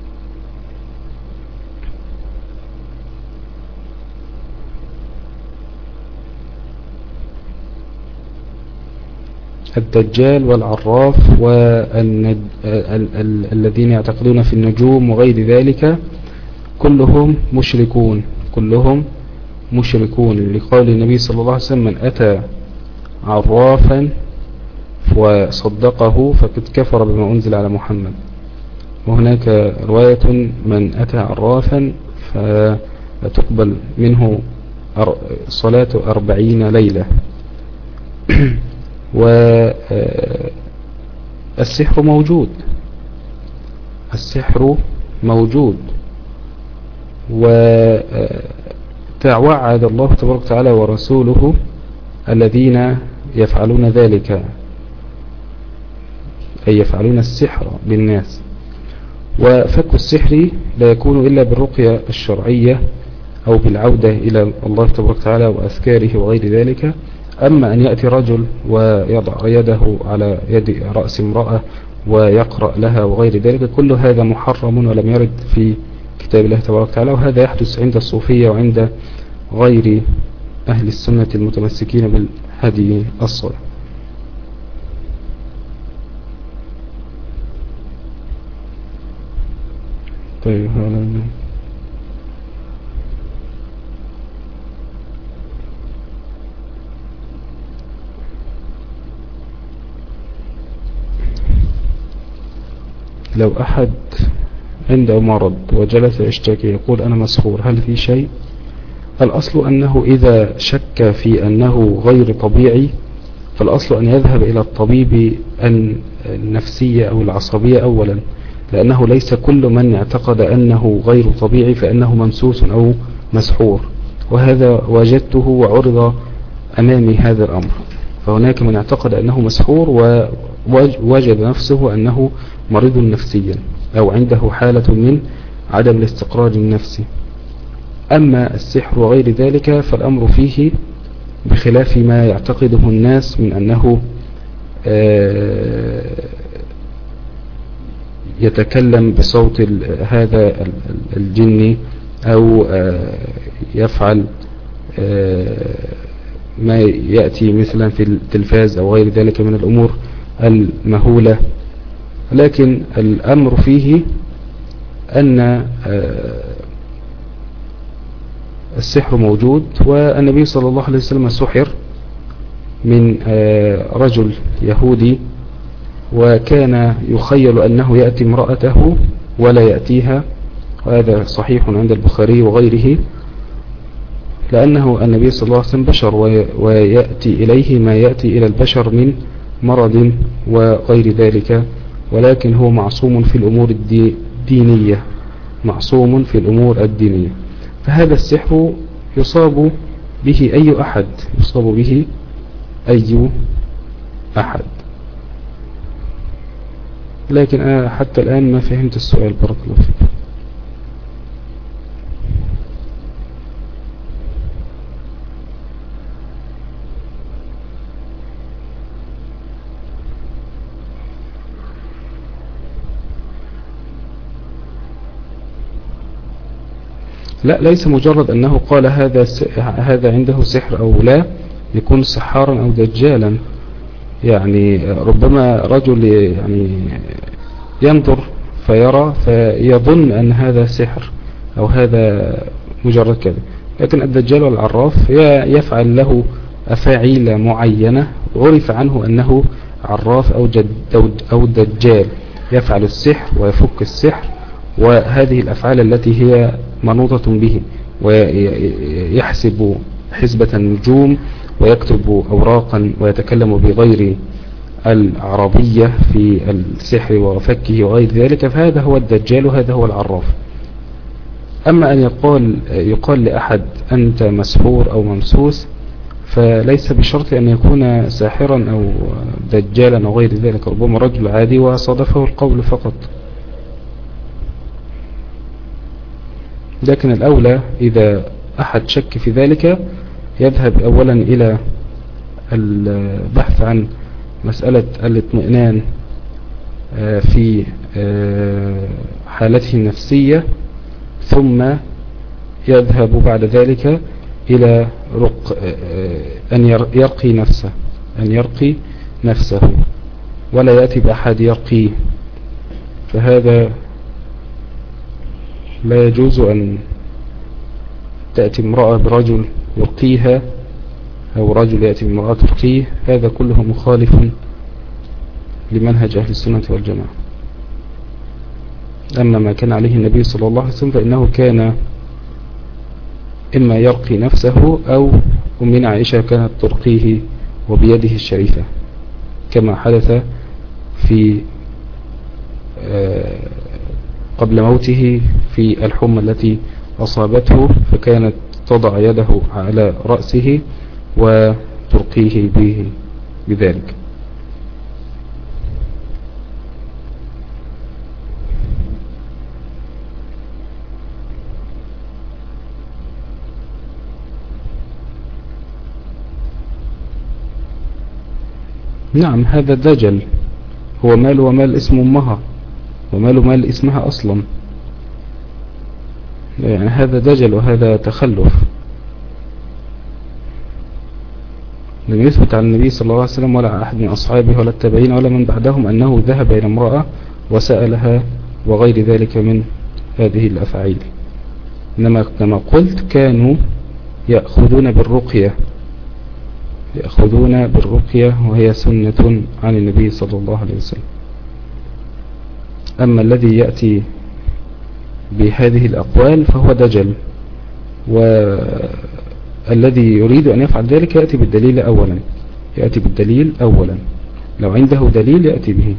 الدجال والعراف والذين يعتقدون في النجوم وغير ذلك كلهم مشركون، كلهم مشركون، لقول النبي صلى الله عليه وسلم: من أتى عرافا وصدقه فقد كفر بما أنزل على محمد. وهناك رواية: من أتى عرافا فتقبل منه صلاة أربعين ليلة. والسحر موجود، السحر موجود، وتوعد الله تبارك وتعالى ورسوله الذين يفعلون ذلك، أي يفعلون السحر بالناس. وفك السحر لا يكون إلا بالرقية الشرعية أو بالعودة إلى الله تبارك وتعالى وأذكاره وغير ذلك. أما أن يأتي رجل ويضع يده على يد رأس امرأة ويقرأ لها وغير ذلك، كل هذا محرم ولم يرد في كتاب الله تبارك وتعالى، وهذا يحدث عند الصوفية وعند غير أهل السنة المتمسكين بالهدي الصالح. طيب، لو أحد عنده مرض وجلس يشتكي يقول أنا مسحور، هل في شيء؟ الأصل أنه إذا شك في أنه غير طبيعي فالأصل أن يذهب إلى الطبيب النفسية أو العصبية أولا، لأنه ليس كل من اعتقد أنه غير طبيعي فإنه ممسوس أو مسحور، وهذا وجدته وعرض أمامي هذا الأمر. فهناك من اعتقد أنه مسحور ووجد نفسه أنه مريض نفسيا أو عنده حالة من عدم الاستقرار النفسي. أما السحر وغير ذلك فالأمر فيه بخلاف ما يعتقده الناس من أنه يتكلم بصوت هذا الجني أو يفعل ما يأتي مثلا في التلفاز أو غير ذلك من الأمور المهولة. لكن الأمر فيه أن السحر موجود، والنبي صلى الله عليه وسلم سحر من رجل يهودي، وكان يخيل أنه يأتي امرأته ولا يأتيها، وهذا صحيح عند البخاري وغيره، لأنه النبي صلى الله عليه وسلم بشر ويأتي إليه ما يأتي إلى البشر من مرض وغير ذلك، ولكن هو معصوم في الأمور الدينية، معصوم في الأمور الدينية. فهذا السحر يصاب به أي أحد، يصاب به أي أحد. لكن أنا حتى الآن ما فهمت السؤال، بارك الله فيك. لا، ليس مجرد أنه قال هذا هذا عنده سحر أو لا، يكون سحارا أو دجالا. يعني ربما رجل يعني ينظر فيرى فيظن أن هذا سحر أو هذا مجرد كذا، لكن الدجال والعراف يفعل له أفاعيل معينة عرف عنه أنه عراف أو, جد أو دجال، يفعل السحر ويفك السحر، وهذه الأفعال التي هي منوطة به، ويحسب حسبة النجوم ويكتب أوراقا ويتكلم بغير العربية في السحر وفكه وغير ذلك، فهذا هو الدجال وهذا هو العراف. أما أن يقال, يقال لأحد أنت مسحور أو ممسوس، فليس بشرط أن يكون ساحرا أو دجالا أو غير ذلك، ربما رجل عادي وصادفه القول فقط. لكن الأولى إذا أحد شك في ذلك يذهب أولا إلى البحث عن مسألة الاطمئنان في حالته النفسية، ثم يذهب بعد ذلك إلى رق أن يرقي نفسه أن يرقي نفسه ولا يأتي بأحد يرقيه. فهذا لا يجوز أن تأتي امرأة برجل يرقيها أو رجل يأتي بامرأة ترقيه، هذا كله مخالف لمنهج أهل السنة والجماعة. أما ما كان عليه النبي صلى الله عليه وسلم فإنه كان إما يرقي نفسه أو أمنا عائشة كانت ترقيه وبيده الشريفة، كما حدث في قبل موته في الحمى التي أصابته، فكانت تضع يده على رأسه وترقيه به بذلك. نعم، هذا دجل، هو مال ومال اسم أمها ومال مال اسمها أصلا، يعني هذا دجل وهذا تخلف. لم يثبت عن النبي صلى الله عليه وسلم ولا أحد من أصحابه ولا التابعين ولا من بعدهم أنه ذهب إلى امرأة وسألها وغير ذلك من هذه الأفعال. إنما كما قلت كانوا يأخذون بالرقية يأخذون بالرقية وهي سنة عن النبي صلى الله عليه وسلم. أما الذي يأتي بهذه الأقوال فهو دجل، والذي يريد أن يفعل ذلك يأتي بالدليل أولا يأتي بالدليل أولا لو عنده دليل يأتي به.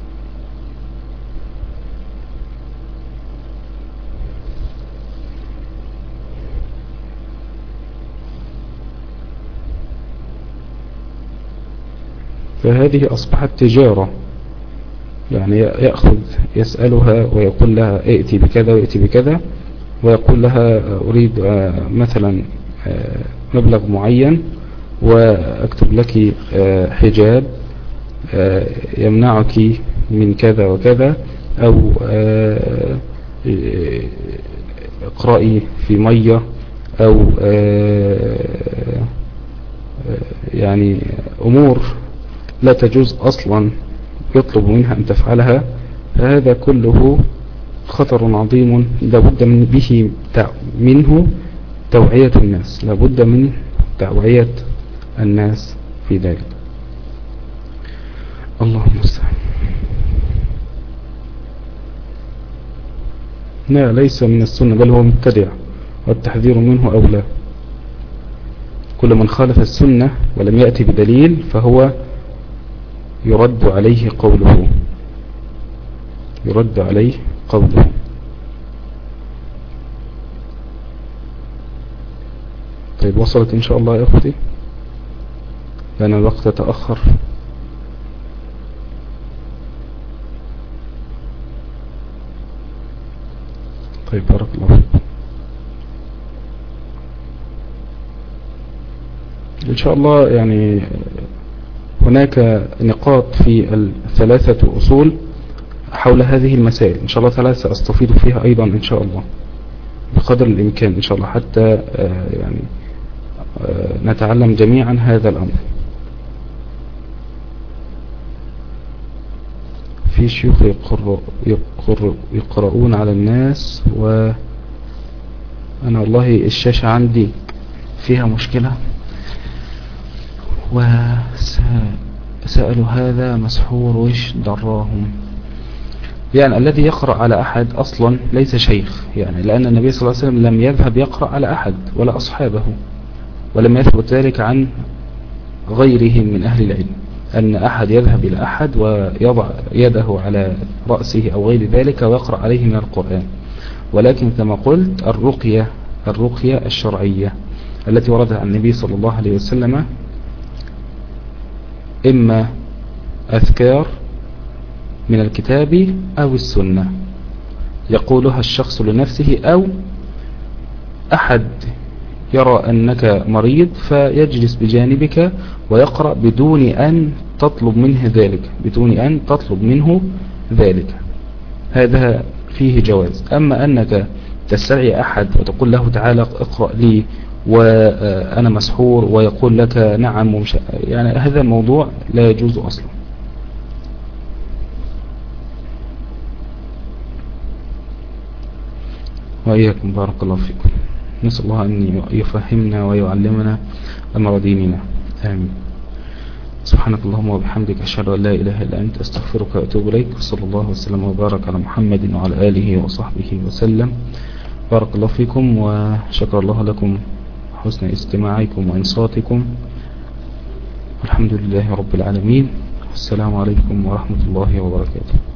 فهذه أصبحت تجارة، يعني يأخذ يسألها ويقول لها ائتي بكذا وائتي بكذا، ويقول لها أريد مثلا مبلغ معين وأكتب لك حجاب يمنعك من كذا وكذا، أو اقرأي في مية، أو يعني أمور لا تجوز أصلا يطلب منها أن تفعلها. فهذا كله خطر عظيم لابد من به منه توعية الناس لابد من توعية الناس في ذلك. اللهم المستعان. لا، ليس من السنة بل هو مبتدع، والتحذير منه أولى. كل من خالف السنة ولم يأتي بدليل فهو يرد عليه قوله يرد عليه قوله طيب، وصلت إن شاء الله يا أختي، لأن الوقت تأخر. طيب، بارك الله فيكم. إن شاء الله يعني هناك نقاط في الثلاثة أصول حول هذه المسائل، إن شاء الله ثلاثة أستفيد فيها أيضا إن شاء الله بقدر الإمكان إن شاء الله، حتى يعني نتعلم جميعا هذا الأمر. في شيوخ يقر يقر يقرؤون على الناس، وأنا والله الشاشة عندي فيها مشكلة، وسألوا هذا مسحور وش دراهم. يعني الذي يقرأ على أحد أصلا ليس شيخ، يعني لأن النبي صلى الله عليه وسلم لم يذهب يقرأ على أحد ولا أصحابه، ولم يثبت ذلك عن غيرهم من أهل العلم أن أحد يذهب إلى أحد ويضع يده على رأسه أو غير ذلك ويقرأ عليه من القرآن. ولكن كما قلت الرقية الرقية الشرعية التي وردها عن النبي صلى الله عليه وسلم إما أذكار من الكتاب أو السنة يقولها الشخص لنفسه، أو أحد يرى أنك مريض فيجلس بجانبك ويقرأ بدون أن تطلب منه ذلك بدون أن تطلب منه ذلك هذا فيه جواز. أما أنك تستدعي أحد وتقول له تعالى اقرأ لي وأنا مسحور ويقول لك نعم ومش، يعني هذا الموضوع لا يجوز أصلا. وإياكم، بارك الله فيكم. نسأل الله أن يفهمنا ويعلمنا أمر ديننا، آمين. سبحانك اللهم وبحمدك، أشهد أن لا إله إلا أنت، أستغفرك وأتوب إليك. صلى الله وسلم وبارك على محمد وعلى آله وصحبه وسلم. بارك الله فيكم، وشكر الله لكم حسن استماعكم وإنصاتكم. الحمد لله رب العالمين. السلام عليكم ورحمة الله وبركاته.